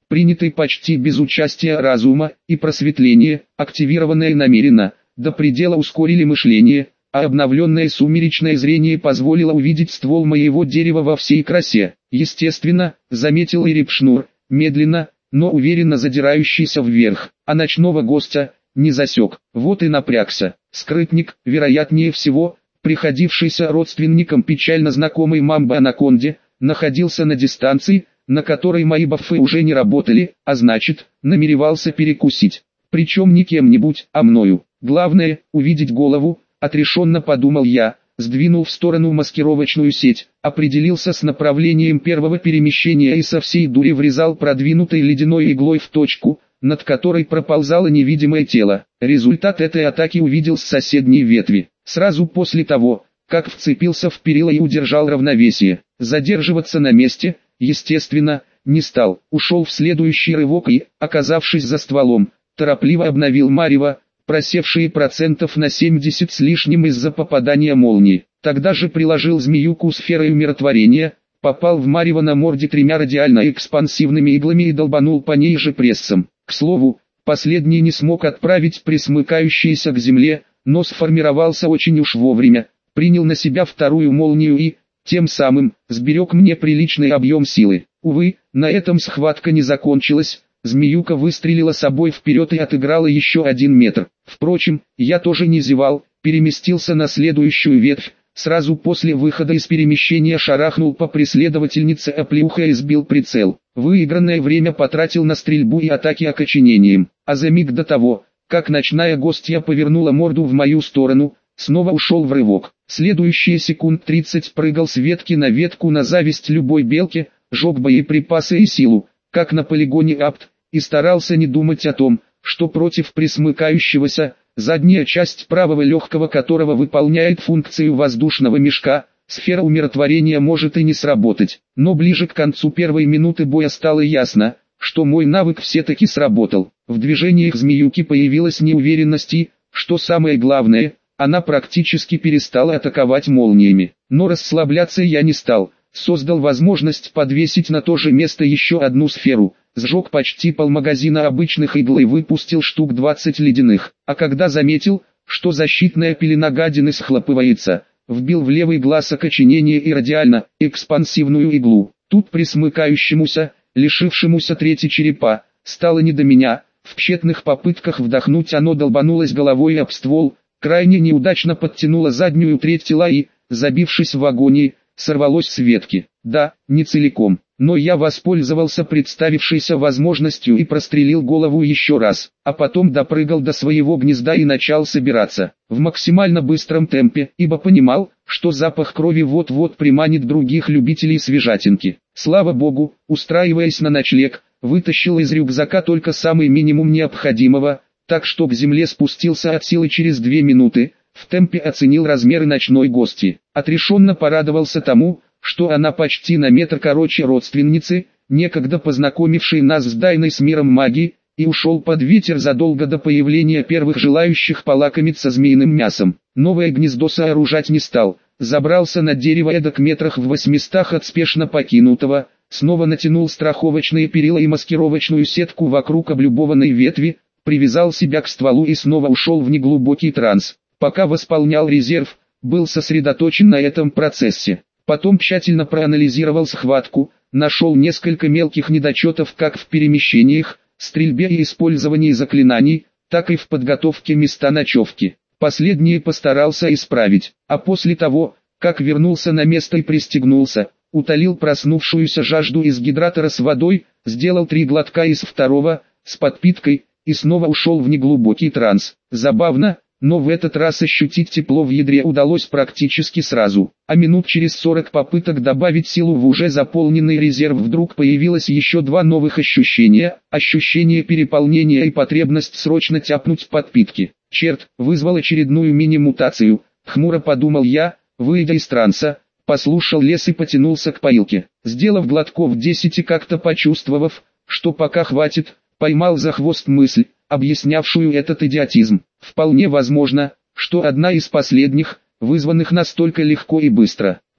принятый почти без участия разума, и просветление, активированное намеренно, до предела ускорили мышление, а обновленное сумеречное зрение позволило увидеть ствол моего дерева во всей красе. Естественно, заметил и Репшнур, медленно, но уверенно задирающийся вверх, а ночного гостя не засек. Вот и напрягся. Скрытник, вероятнее всего, приходившийся родственником печально знакомой мамбы-анаконде, находился на дистанции, на которой мои бафы уже не работали, а значит, намеревался перекусить. Причем не кем-нибудь, а мною. Главное, увидеть голову, отрешенно подумал я, сдвинул в сторону маскировочную сеть, определился с направлением первого перемещения и со всей дури врезал продвинутой ледяной иглой в точку, над которой проползало невидимое тело. Результат этой атаки увидел с соседней ветви. Сразу после того, как вцепился в перила и удержал равновесие, задерживаться на месте, естественно, не стал. Ушел в следующий рывок и, оказавшись за стволом, торопливо обновил марево, просевшие процентов на 70 с лишним из-за попадания молнии. Тогда же приложил змеюку сферой умиротворения, попал в марево на морде 3 радиально-экспансивными иглами и долбанул по ней же прессом. К слову, последний не смог отправить присмыкающиеся к земле, но сформировался очень уж вовремя, принял на себя вторую молнию и, тем самым, сберег мне приличный объем силы. Увы, на этом схватка не закончилась. Змеюка выстрелила собой вперед и отыграла еще 1 метр. Впрочем, я тоже не зевал, переместился на следующую ветвь, сразу после выхода из перемещения шарахнул по преследовательнице оплеухой и сбил прицел. Выигранное время потратил на стрельбу и атаки окоченением, а за миг до того, как ночная гостья повернула морду в мою сторону, снова ушел в рывок. Следующие секунд 30 прыгал с ветки на ветку на зависть любой белке, жег боеприпасы и силу, как на полигоне Апт, и старался не думать о том, что против присмыкающегося, задняя часть правого легкого которого выполняет функцию воздушного мешка, сфера умиротворения может и не сработать. Но ближе к концу первой минуты боя стало ясно, что мой навык все-таки сработал. В движениях змеюки появилась неуверенность и, что самое главное, она практически перестала атаковать молниями. Но расслабляться я не стал, создал возможность подвесить на то же место еще одну сферу, сжег почти полмагазина обычных игл и выпустил штук 20 ледяных. А когда заметил, что защитная пелена гадины схлопывается, вбил в левый глаз окоченение и радиально-экспансивную иглу. Тут присмыкающемуся, лишившемуся трети черепа, стало не до меня. В тщетных попытках вдохнуть оно долбанулось головой об ствол, крайне неудачно подтянуло заднюю треть тела и, забившись в агонии, сорвалось с ветки. Да, не целиком, но я воспользовался представившейся возможностью и прострелил голову еще раз, а потом допрыгал до своего гнезда и начал собираться. В максимально быстром темпе, ибо понимал, что запах крови вот-вот приманит других любителей свежатинки. Слава богу, устраиваясь на ночлег, вытащил из рюкзака только самый минимум необходимого, так что к земле спустился от силы через 2 минуты, в темпе оценил размеры ночной гости. Отрешенно порадовался тому, что она почти на метр короче родственницы, некогда познакомившей нас с Дайной с миром магии, и ушел под ветер задолго до появления первых желающих полакомиться змеиным мясом. Новое гнездо сооружать не стал, забрался на дерево эдак метрах в 800 от спешно покинутого, снова натянул страховочные перила и маскировочную сетку вокруг облюбованной ветви, привязал себя к стволу и снова ушел в неглубокий транс. Пока восполнял резерв, был сосредоточен на этом процессе. Потом тщательно проанализировал схватку, нашел несколько мелких недочетов как в перемещениях, стрельбе и использовании заклинаний, так и в подготовке места ночевки. Последние постарался исправить, а после того, как вернулся на место и пристегнулся, утолил проснувшуюся жажду из гидратора с водой, сделал 3 глотка из второго, с подпиткой, и снова ушел в неглубокий транс. Забавно, но в этот раз ощутить тепло в ядре удалось практически сразу, а минут через 40 попыток добавить силу в уже заполненный резерв вдруг появилось еще 2 новых ощущения, ощущение переполнения и потребность срочно тяпнуть подпитки. Черт, вызвал очередную мини-мутацию, хмуро подумал я, выйдя из транса, послушал лес и потянулся к поилке. Сделав глотков 10 и как-то почувствовав, что пока хватит, поймал за хвост мысль, объяснявшую этот идиотизм. Вполне возможно, что одна из последних, вызванных настолько легко и быстро.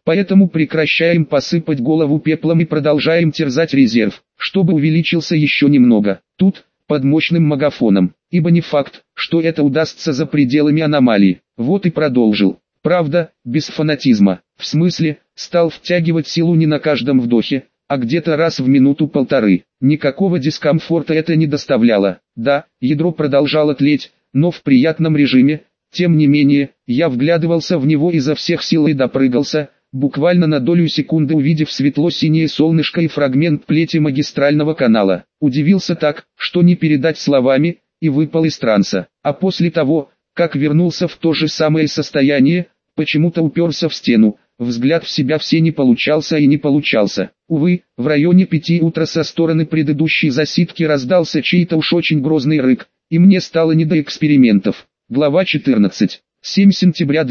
Поэтому прекращаем посыпать голову пеплом и продолжаем терзать резерв, чтобы увеличился еще немного. Тут, под мощным магафоном, ибо не факт, что это удастся за пределами аномалии. Вот и продолжил. Правда, без фанатизма. В смысле, стал втягивать силу не на каждом вдохе, а где-то раз в минуту-полторы. Никакого дискомфорта это не доставляло. Да, ядро продолжало тлеть, но в приятном режиме. Тем не менее, я вглядывался в него изо всех сил и допрыгался, буквально на долю секунды увидев светло-синее солнышко и фрагмент плети магистрального канала. Удивился так, что не передать словами, и выпал из транса. А после того, как вернулся в то же самое состояние, почему-то уперся в стену, взгляд в себя все не получался и не получался. Увы, в районе 5 утра со стороны предыдущей засидки раздался чей-то уж очень грозный рык, и мне стало не до экспериментов. Глава 14. 7 сентября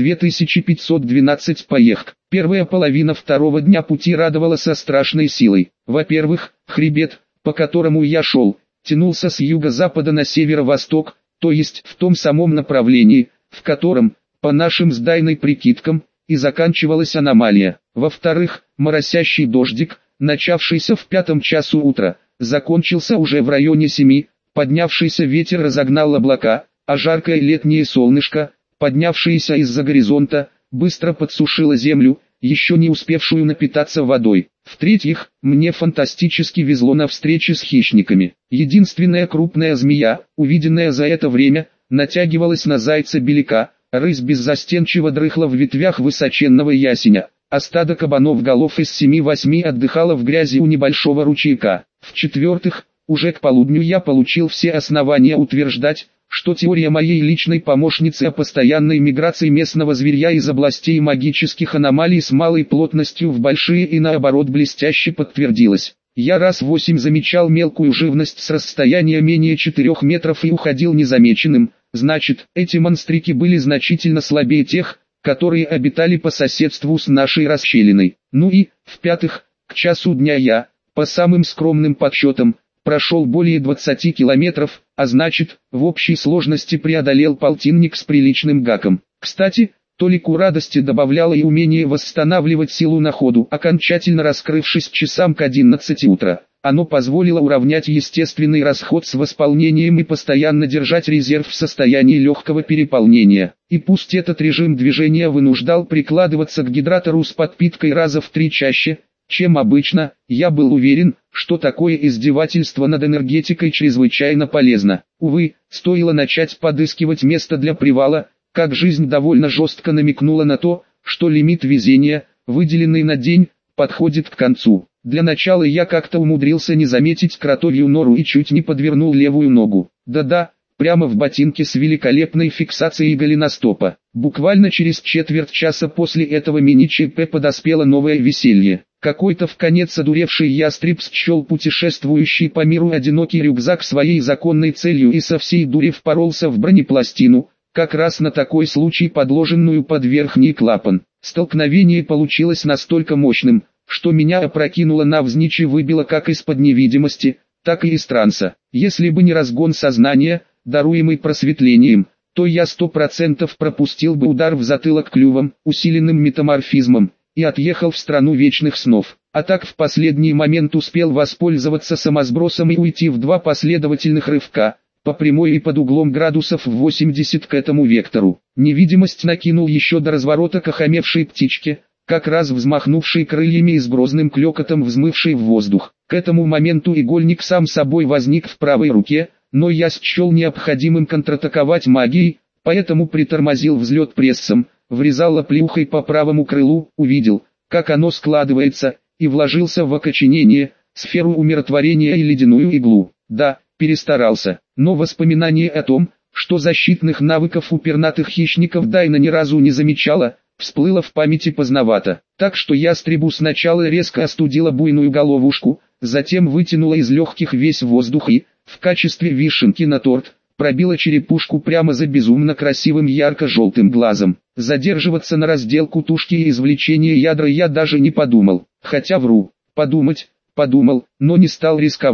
2512. Поехк. Первая половина второго дня пути радовала со страшной силой. Во-первых, хребет, по которому я шел, тянулся с юго-запада на северо-восток, то есть в том самом направлении, в котором, по нашим с Дайной прикидкам, и заканчивалась аномалия. Во-вторых, моросящий дождик, начавшийся в 5 часу утра, закончился уже в районе 7, поднявшийся ветер разогнал облака, а жаркое летнее солнышко, поднявшееся из-за горизонта, быстро подсушило землю, еще не успевшую напитаться водой. В-третьих, мне фантастически везло на встрече с хищниками. Единственная крупная змея, увиденная за это время, натягивалась на зайца-беляка, рысь беззастенчиво дрыхла в ветвях высоченного ясеня, а стадо кабанов-голов из 7-8 отдыхало в грязи у небольшого ручейка. В-четвертых, уже к полудню я получил все основания утверждать, что теория моей личной помощницы о постоянной миграции местного зверья из областей магических аномалий с малой плотностью в большие и наоборот блестяще подтвердилась. Я раз 8 замечал мелкую живность с расстояния менее 4 метров и уходил незамеченным, значит, эти монстрики были значительно слабее тех, которые обитали по соседству с нашей расщелиной. Ну и, в-пятых, к часу дня я, по самым скромным подсчетам, прошел более 20 километров, а значит, в общей сложности преодолел полтинник с приличным гаком. Кстати, толику радости добавляло и умение восстанавливать силу на ходу, окончательно раскрывшись часам к 11 утра. Оно позволило уравнять естественный расход с восполнением и постоянно держать резерв в состоянии легкого переполнения. И пусть этот режим движения вынуждал прикладываться к гидратору с подпиткой раза в 3 чаще, чем обычно, я был уверен, что такое издевательство над энергетикой чрезвычайно полезно. Увы, стоило начать подыскивать место для привала, как жизнь довольно жестко намекнула на то, что лимит везения, выделенный на день, подходит к концу. Для начала я как-то умудрился не заметить кротовью нору и чуть не подвернул левую ногу. Да-да, прямо в ботинке с великолепной фиксацией голеностопа. Буквально через четверть часа после этого мини-ЧП подоспело новое веселье. Какой-то вконец одуревший ястреб счел путешествующий по миру одинокий рюкзак своей законной целью и со всей дури впоролся в бронепластину, как раз на такой случай подложенную под верхний клапан. Столкновение получилось настолько мощным, что меня опрокинуло навзничь и выбило как из-под невидимости, так и из транса. Если бы не разгон сознания, даруемый просветлением, то я 100% пропустил бы удар в затылок клювом, усиленным метаморфизмом, и отъехал в страну вечных снов. А так в последний момент успел воспользоваться самосбросом и уйти в 2 последовательных рывка, по прямой и под углом градусов в 80 к этому вектору. Невидимость накинул еще до разворота к охамевшей птичке, как раз взмахнувшей крыльями и с грозным клёкотом взмывшей в воздух. К этому моменту игольник сам собой возник в правой руке, но я счел необходимым контратаковать магией, поэтому притормозил взлет прессом, врезал оплеухой по правому крылу, увидел, как оно складывается, и вложился в окоченение, сферу умиротворения и ледяную иглу. Да, перестарался, но воспоминание о том, что защитных навыков у пернатых хищников Дайна ни разу не замечала, всплыло в памяти поздновато. Так что ястребу сначала резко остудила буйную головушку, затем вытянула из легких весь воздух и, в качестве вишенки на торт, пробила черепушку прямо за безумно красивым ярко-желтым глазом. Задерживаться на разделку тушки и извлечение ядра я даже не подумал. Хотя вру, подумал, но не стал рисковать.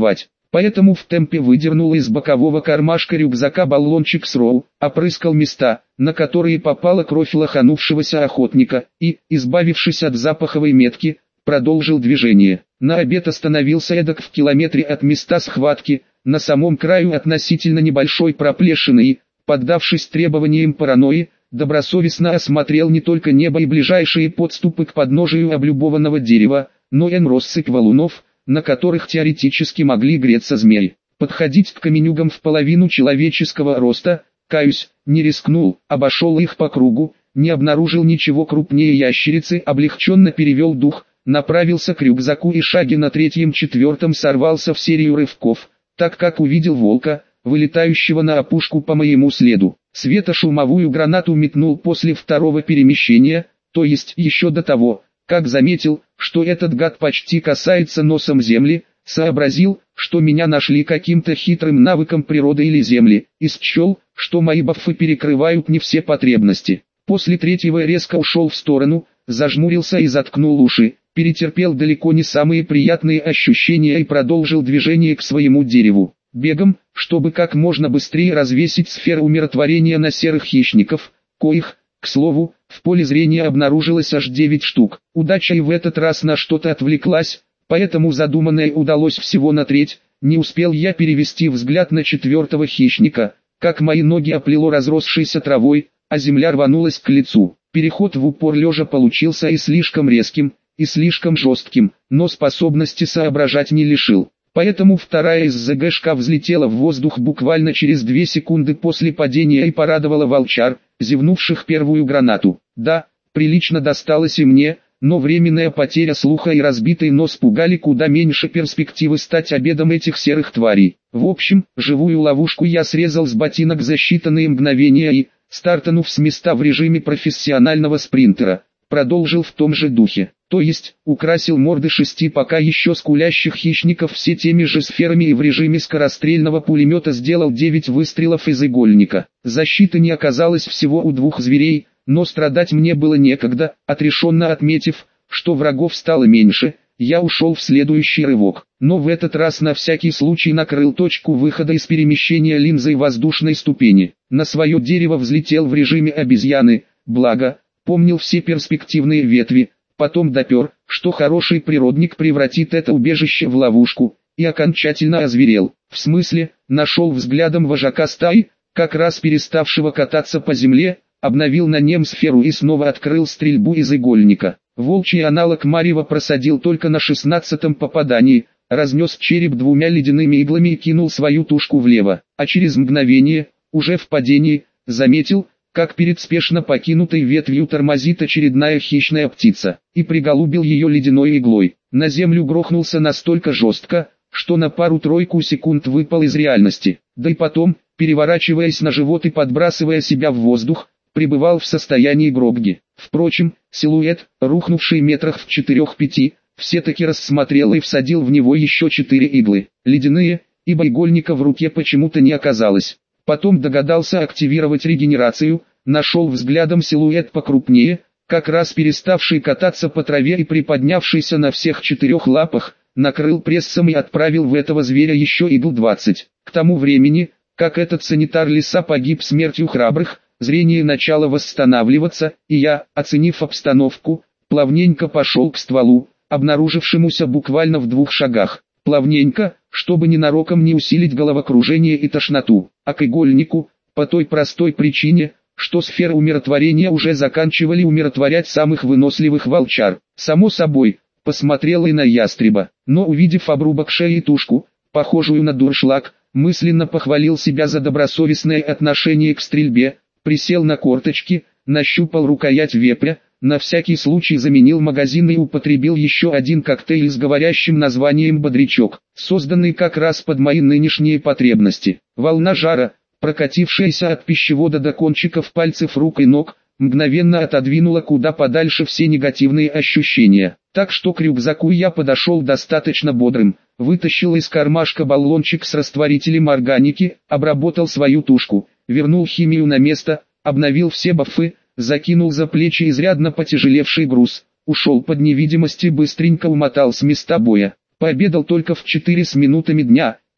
Поэтому в темпе выдернул из бокового кармашка рюкзака баллончик с РОУ, опрыскал места, на которые попала кровь лоханувшегося охотника, и, избавившись от запаховой метки, продолжил движение. На обед остановился эдак в километре от места схватки, на самом краю относительно небольшой проплешины и, поддавшись требованиям паранойи, добросовестно осмотрел не только небо и ближайшие подступы к подножию облюбованного дерева, но и россыпь валунов, на которых теоретически могли греться змеи. Подходить к каменюгам в половину человеческого роста, каюсь, не рискнул, обошел их по кругу, не обнаружил ничего крупнее ящерицы, облегченно перевел дух, направился к рюкзаку и шаги на третьем-четвертом сорвался в серию рывков, так как увидел волка, вылетающего на опушку по моему следу. Светошумовую гранату метнул после второго перемещения, то есть еще до того, как заметил, что этот гад почти касается носом земли, сообразил, что меня нашли каким-то хитрым навыком природы или земли, и счел, что мои бафы перекрывают не все потребности. После третьего резко ушел в сторону, зажмурился и заткнул уши, перетерпел далеко не самые приятные ощущения и продолжил движение к своему дереву. Бегом, чтобы как можно быстрее развесить сферу умиротворения на серых хищников, коих, к слову, в поле зрения обнаружилось аж 9 штук. Удача и в этот раз на что-то отвлеклась, поэтому задуманное удалось всего на треть. Не успел я перевести взгляд на четвертого хищника, как мои ноги оплело разросшейся травой, а земля рванулась к лицу. Переход в упор лежа получился и слишком резким, и слишком жестким, но способности соображать не лишил. Поэтому вторая из ЗГшка взлетела в воздух буквально через 2 секунды после падения и порадовала волчар, зевнувших первую гранату. Да, прилично досталось и мне, но временная потеря слуха и разбитый нос пугали куда меньше перспективы стать обедом этих серых тварей. В общем, живую ловушку я срезал с ботинок за считанные мгновения и, стартанув с места в режиме профессионального спринтера, продолжил в том же духе. То есть, украсил морды 6 пока еще скулящих хищников все теми же сферами и в режиме скорострельного пулемета сделал 9 выстрелов из игольника. Защиты не оказалось всего у 2 зверей, но страдать мне было некогда. Отрешенно отметив, что врагов стало меньше, я ушел в следующий рывок. Но в этот раз на всякий случай накрыл точку выхода из перемещения линзой воздушной ступени. На свое дерево взлетел в режиме обезьяны, благо, помнил все перспективные ветви. Потом допер, что хороший природник превратит это убежище в ловушку, и окончательно озверел. В смысле, нашел взглядом вожака стаи, как раз переставшего кататься по земле, обновил на нем сферу и снова открыл стрельбу из игольника. Волчий аналог Марева просадил только на 16-м попадании, разнес череп 2 ледяными иглами и кинул свою тушку влево, а через мгновение, уже в падении, заметил, как перед спешно покинутой ветвью тормозит очередная хищная птица, и приголубил ее ледяной иглой. На землю грохнулся настолько жестко, что на пару-тройку секунд выпал из реальности, да и потом, переворачиваясь на живот и подбрасывая себя в воздух, пребывал в состоянии гробги. Впрочем, силуэт, рухнувший метрах в 4-5, все-таки рассмотрел и всадил в него еще 4 иглы, ледяные, ибо игольника в руке почему-то не оказалось. Потом догадался активировать регенерацию, нашел взглядом силуэт покрупнее, как раз переставший кататься по траве и приподнявшийся на всех 4 лапах, накрыл прессом и отправил в этого зверя еще игл 20. К тому времени, как этот санитар леса погиб смертью храбрых, зрение начало восстанавливаться, и я, оценив обстановку, плавненько пошел к стволу, обнаружившемуся буквально в 2 шагах. Плавненько, чтобы ненароком не усилить головокружение и тошноту, а к игольнику, по той простой причине, что сферы умиротворения уже заканчивали умиротворять самых выносливых волчар. Само собой, посмотрел и на ястреба, но увидев обрубок шеи и тушку, похожую на дуршлаг, мысленно похвалил себя за добросовестное отношение к стрельбе, присел на корточки, нащупал рукоять вепря, на всякий случай заменил магазин и употребил еще один коктейль с говорящим названием «Бодрячок», созданный как раз под мои нынешние потребности. Волна жара, прокатившаяся от пищевода до кончиков пальцев рук и ног, мгновенно отодвинула куда подальше все негативные ощущения. Так что к рюкзаку я подошел достаточно бодрым, вытащил из кармашка баллончик с растворителем органики, обработал свою тушку, вернул химию на место, обновил все бафы, закинул за плечи изрядно потяжелевший груз, ушел под невидимость и быстренько умотал с места боя. Пообедал только в 4 с минутами дня,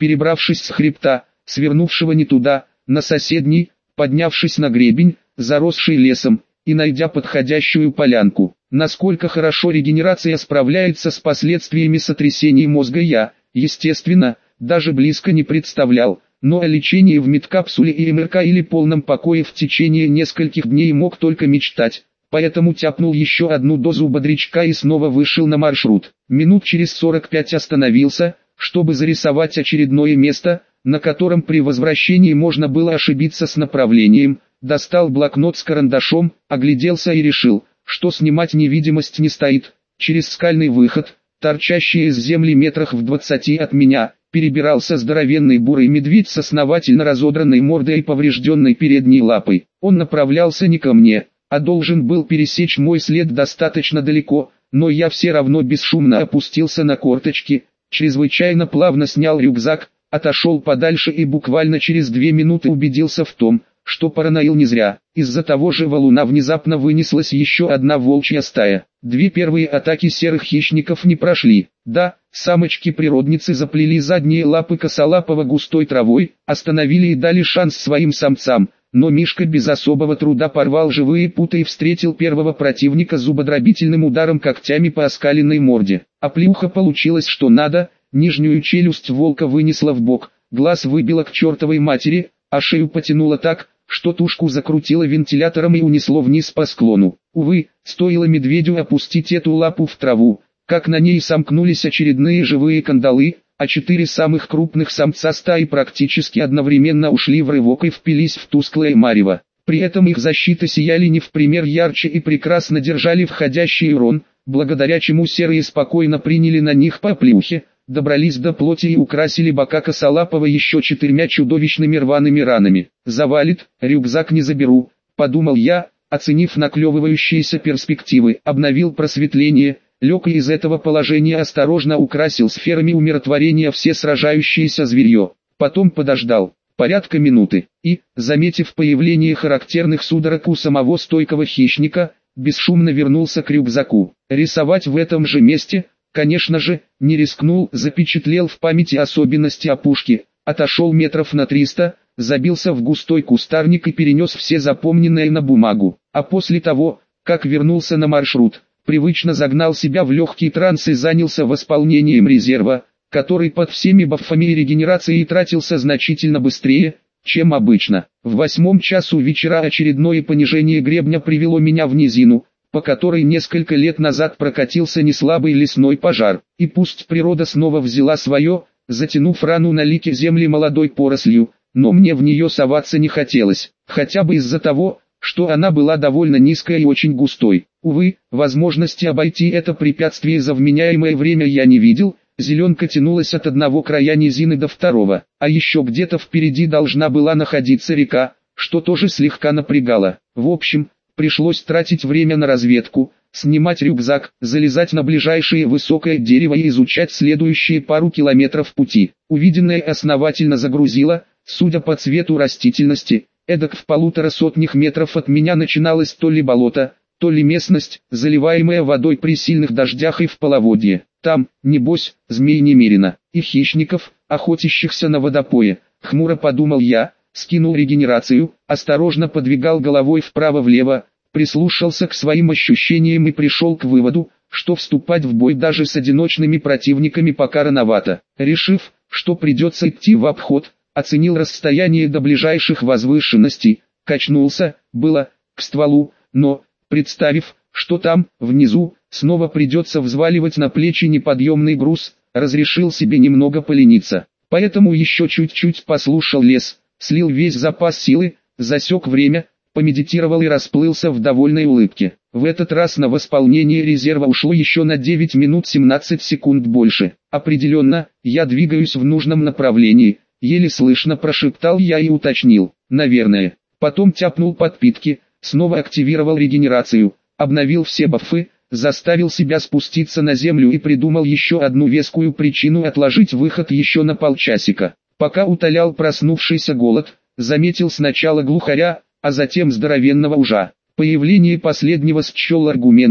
Перебравшись с хребта, свернувшего не туда, на соседний, поднявшись на гребень, заросший лесом, и найдя подходящую полянку. Насколько хорошо регенерация справляется с последствиями сотрясений мозга я, естественно, даже близко не представлял, но о лечении в медкапсуле и МРК или полном покое в течение нескольких дней мог только мечтать. Поэтому тяпнул еще одну дозу бодрячка и снова вышел на маршрут. Минут через 45 остановился, чтобы зарисовать очередное место, на котором при возвращении можно было ошибиться с направлением. Достал блокнот с карандашом, огляделся и решил, что снимать невидимость не стоит. Через скальный выход, торчащий из земли метрах в 20 от меня, перебирался здоровенный бурый медведь с основательно разодранной мордой и поврежденной передней лапой. Он направлялся не ко мне, а должен был пересечь мой след достаточно далеко, но я все равно бесшумно опустился на корточки, чрезвычайно плавно снял рюкзак, отошел подальше и буквально через 2 минуты убедился в том, что параноил не зря. Из-за того же валуна внезапно вынеслась еще одна волчья стая. 2 первые атаки серых хищников не прошли. Да, самочки-природницы заплели задние лапы косолапого густой травой, остановили и дали шанс своим самцам. Но Мишка без особого труда порвал живые путы и встретил первого противника зубодробительным ударом когтями по оскаленной морде. А плюха получилась что надо, нижнюю челюсть волка вынесла в бок, глаз выбило к чертовой матери, а шею потянуло так, что тушку закрутило вентилятором и унесло вниз по склону. Увы, стоило медведю опустить эту лапу в траву, как на ней сомкнулись очередные живые кандалы, а 4 самых крупных самца стаи практически одновременно ушли в рывок и впились в тусклое марево. При этом их защиты сияли не в пример ярче и прекрасно держали входящий урон, благодаря чему серые спокойно приняли на них по плюхе, добрались до плоти и украсили бока косолапого еще 4 чудовищными рваными ранами. «Завалит, рюкзак не заберу», — подумал я, оценив наклевывающиеся перспективы, обновил просветление, лег и из этого положения осторожно украсил сферами умиротворения все сражающиеся зверье. Потом подождал порядка минуты и, заметив появление характерных судорог у самого стойкого хищника, бесшумно вернулся к рюкзаку. Рисовать в этом же месте, конечно же, не рискнул, запечатлел в памяти особенности опушки, отошел метров на 300, забился в густой кустарник и перенес все запомненное на бумагу. А после того, как вернулся на маршрут, привычно загнал себя в легкий транс и занялся восполнением резерва, который под всеми бафами и регенерацией тратился значительно быстрее, чем обычно. В 8 часу вечера очередное понижение гребня привело меня в низину, по которой несколько лет назад прокатился неслабый лесной пожар. И пусть природа снова взяла свое, затянув рану на лике земли молодой порослью, но мне в нее соваться не хотелось, хотя бы из-за того, что она была довольно низкая и очень густой. Увы, возможности обойти это препятствие за вменяемое время я не видел, зеленка тянулась от одного края низины до второго, а еще где-то впереди должна была находиться река, что тоже слегка напрягало. В общем, пришлось тратить время на разведку, снимать рюкзак, залезать на ближайшее высокое дерево и изучать следующие пару километров пути. Увиденное основательно загрузило, судя по цвету растительности, эдак в 150 метров от меня начиналось то ли болото, то ли местность, заливаемая водой при сильных дождях и в половодье. Там, небось, змей немерено, и хищников, охотящихся на водопое. Хмуро подумал я, скинул регенерацию, осторожно подвигал головой вправо-влево, прислушался к своим ощущениям и пришел к выводу, что вступать в бой даже с одиночными противниками пока рановато. Решив, что придется идти в обход, оценил расстояние до ближайших возвышенностей, качнулся, было, к стволу, но, представив, что там, внизу, снова придется взваливать на плечи неподъемный груз, разрешил себе немного полениться. Поэтому еще чуть-чуть послушал лес, слил весь запас силы, засек время, помедитировал и расплылся в довольной улыбке. В этот раз на восполнение резерва ушло еще на 9 минут 17 секунд больше. Определенно, я двигаюсь в нужном направлении, еле слышно прошептал я и уточнил, наверное. Потом тяпнул подпитки, снова активировал регенерацию, обновил все бафы, заставил себя спуститься на землю и придумал еще одну вескую причину отложить выход еще на полчасика. Пока утолял проснувшийся голод, заметил сначала глухаря, а затем здоровенного ужа. Появление последнего счел аргументом,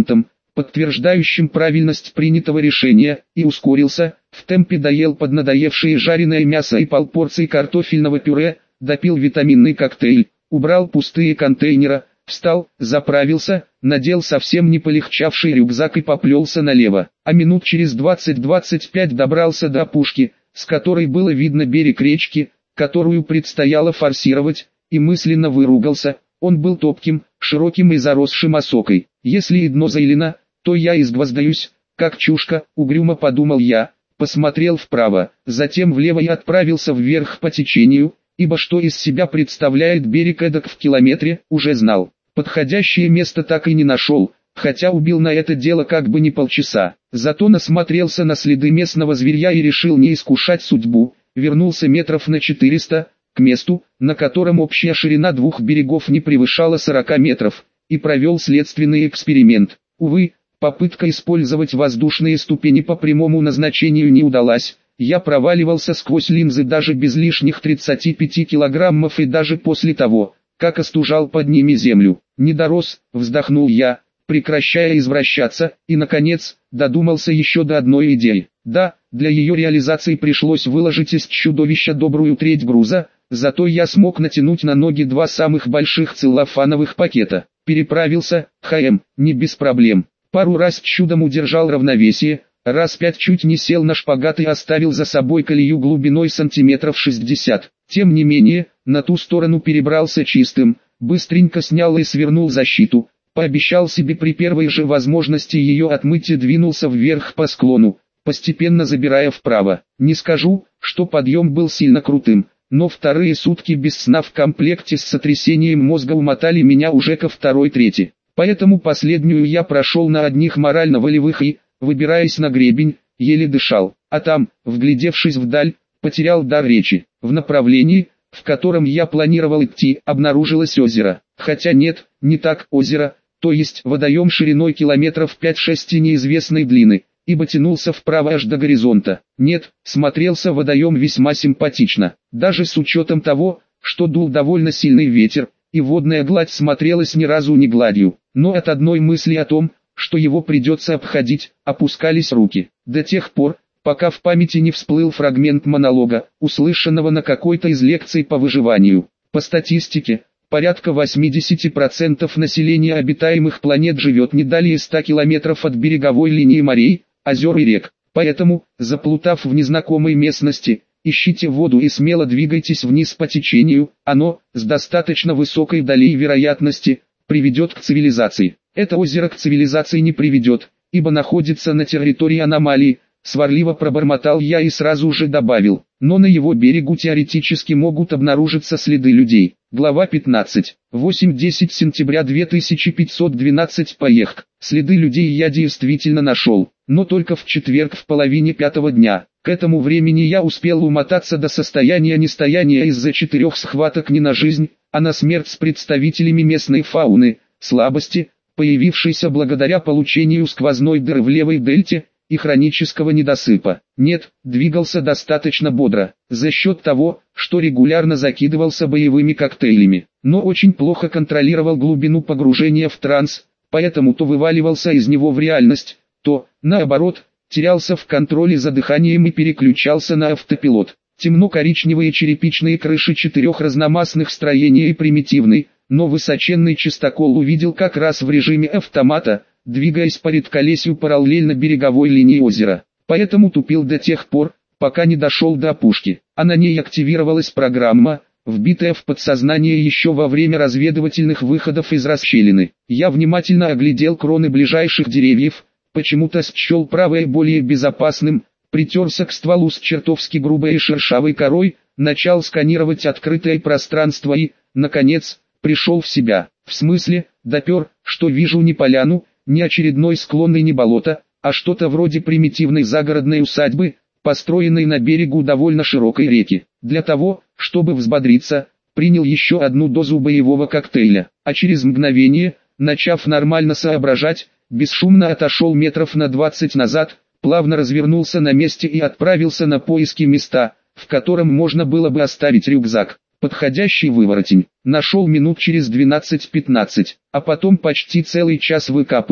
подтверждающим правильность принятого решения, и ускорился, в темпе доел поднадоевшее жареное мясо и полпорции картофельного пюре, допил витаминный коктейль, убрал пустые контейнеры, встал, заправился, надел совсем не полегчавший рюкзак и поплелся налево, а минут через 20-25 добрался до опушки, с которой было видно берег речки, которую предстояло форсировать, и мысленно выругался. Он был топким, широким и заросшим осокой. Если и дно заилено, то я изгвоздаюсь, как чушка, угрюмо подумал я, посмотрел вправо, затем влево и отправился вверх по течению, ибо что из себя представляет берег эдак в километре, уже знал. Подходящее место так и не нашел, хотя убил на это дело как бы не полчаса. Зато насмотрелся на следы местного зверья и решил не искушать судьбу, вернулся метров на 400, к месту, на котором общая ширина двух берегов не превышала 40 метров, и провел следственный эксперимент. Увы, попытка использовать воздушные ступени по прямому назначению не удалась. Я проваливался сквозь линзы даже без лишних 35 килограммов и даже после того, как остужал под ними землю. Не дорос, вздохнул я, прекращая извращаться, и наконец, додумался еще до одной идеи. Да, для ее реализации пришлось выложить из чудовища добрую треть груза, зато я смог натянуть на ноги два самых больших целлофановых пакета. Переправился, не без проблем. Пару раз чудом удержал равновесие, раз 5 чуть не сел на шпагат и оставил за собой колею глубиной сантиметров 60. Тем не менее, на ту сторону перебрался чистым, быстренько снял и свернул защиту, пообещал себе при первой же возможности ее отмыть и двинулся вверх по склону, постепенно забирая вправо. Не скажу, что подъем был сильно крутым, но вторые сутки без сна в комплекте с сотрясением мозга умотали меня уже ко второй трети. Поэтому последнюю я прошел на одних морально-волевых и, выбираясь на гребень, еле дышал, а там, вглядевшись вдаль, потерял дар речи. В направлении, в котором я планировал идти, обнаружилось озеро. Хотя нет, не так озеро, то есть водоем шириной километров 5-6 неизвестной длины, ибо тянулся вправо аж до горизонта. Нет, смотрелся водоем весьма симпатично, даже с учетом того, что дул довольно сильный ветер, и водная гладь смотрелась ни разу не гладью. Но от одной мысли о том, что его придется обходить, опускались руки. До тех пор, пока в памяти не всплыл фрагмент монолога, услышанного на какой-то из лекций по выживанию. По статистике, порядка 80% населения обитаемых планет живет не далее 100 километров от береговой линии морей, озер и рек. Поэтому, заплутав в незнакомой местности, ищите воду и смело двигайтесь вниз по течению, оно, с достаточно высокой долей вероятности, приведет к цивилизации. Это озеро к цивилизации не приведет, ибо находится на территории аномалии, сварливо пробормотал я и сразу же добавил, но на его берегу теоретически могут обнаружиться следы людей. Глава 15. 8-10 сентября 2512 поехк. Следы людей я действительно нашел, но только в четверг в половине 5-го дня. К этому времени я успел умотаться до состояния нестояния из-за 4 схваток не на жизнь, а на смерть с представителями местной фауны, слабости, появившейся благодаря получению сквозной дыры в левой дельте, и хронического недосыпа. Нет, двигался достаточно бодро, за счет того, что регулярно закидывался боевыми коктейлями, но очень плохо контролировал глубину погружения в транс, поэтому то вываливался из него в реальность, то, наоборот, терялся в контроле за дыханием и переключался на автопилот. Темно-коричневые черепичные крыши 4 разномастных строений и примитивный, но высоченный частокол увидел как раз в режиме автомата, двигаясь по редколесью параллельно береговой линии озера. Поэтому тупил до тех пор, пока не дошел до опушки, а на ней активировалась программа, вбитая в подсознание еще во время разведывательных выходов из расщелины. Я внимательно оглядел кроны ближайших деревьев, почему-то счел правое более безопасным, притерся к стволу с чертовски грубой и шершавой корой, начал сканировать открытое пространство и, наконец, пришел в себя. В смысле, допер, что вижу не поляну, не очередной склон и не болото, а что-то вроде примитивной загородной усадьбы, построенной на берегу довольно широкой реки. Для того, чтобы взбодриться, принял еще одну дозу боевого коктейля, а через мгновение, начав нормально соображать, бесшумно отошел метров на 20 назад, плавно развернулся на месте и отправился на поиски места, в котором можно было бы оставить рюкзак. Подходящий выворотень нашел минут через 12-15, а потом почти целый час выкапывал,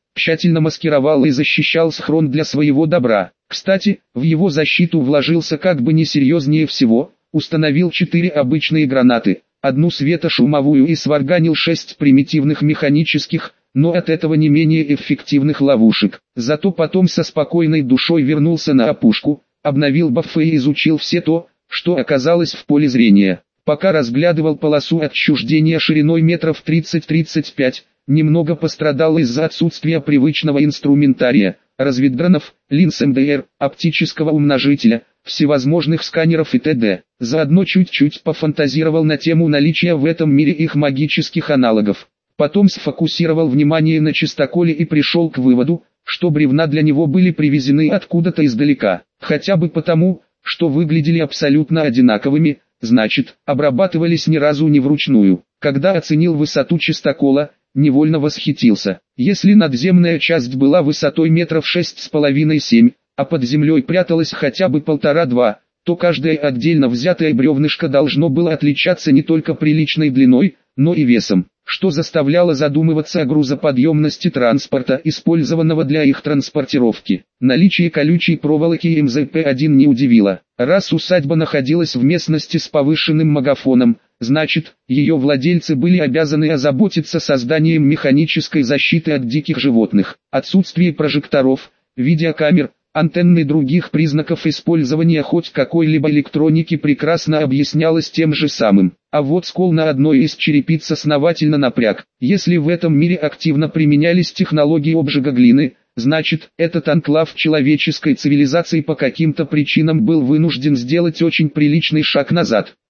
тщательно маскировал и защищал схрон для своего добра. Кстати, в его защиту вложился как бы несерьезнее всего, установил 4 обычные гранаты, одну светошумовую и сварганил 6 примитивных механических, но от этого не менее эффективных ловушек. Зато потом со спокойной душой вернулся на опушку, обновил бафы и изучил все то, что оказалось в поле зрения. Пока разглядывал полосу отчуждения шириной метров 30-35, немного пострадал из-за отсутствия привычного инструментария, разведгранов, линз МДР, оптического умножителя, всевозможных сканеров и т.д. Заодно чуть-чуть пофантазировал на тему наличия в этом мире их магических аналогов. Потом сфокусировал внимание на чистоколе и пришел к выводу, что бревна для него были привезены откуда-то издалека, хотя бы потому, что выглядели абсолютно одинаковыми, значит, обрабатывались ни разу не вручную. Когда оценил высоту чистокола, невольно восхитился. Если надземная часть была высотой метров 6,5-7, а под землей пряталась хотя бы 1,5-2, то каждое отдельно взятое бревнышко должно было отличаться не только приличной длиной, но и весом, что заставляло задумываться о грузоподъемности транспорта, использованного для их транспортировки. Наличие колючей проволоки МЗП-1 не удивило. Раз усадьба находилась в местности с повышенным магафоном, значит, ее владельцы были обязаны озаботиться созданием механической защиты от диких животных. Отсутствие прожекторов, видеокамер, антенн и других признаков использования хоть какой-либо электроники прекрасно объяснялось тем же самым. А вот скол на одной из черепиц основательно напряг. Если в этом мире активно применялись технологии обжига глины, значит, этот анклав человеческой цивилизации по каким-то причинам был вынужден сделать очень приличный шаг назад.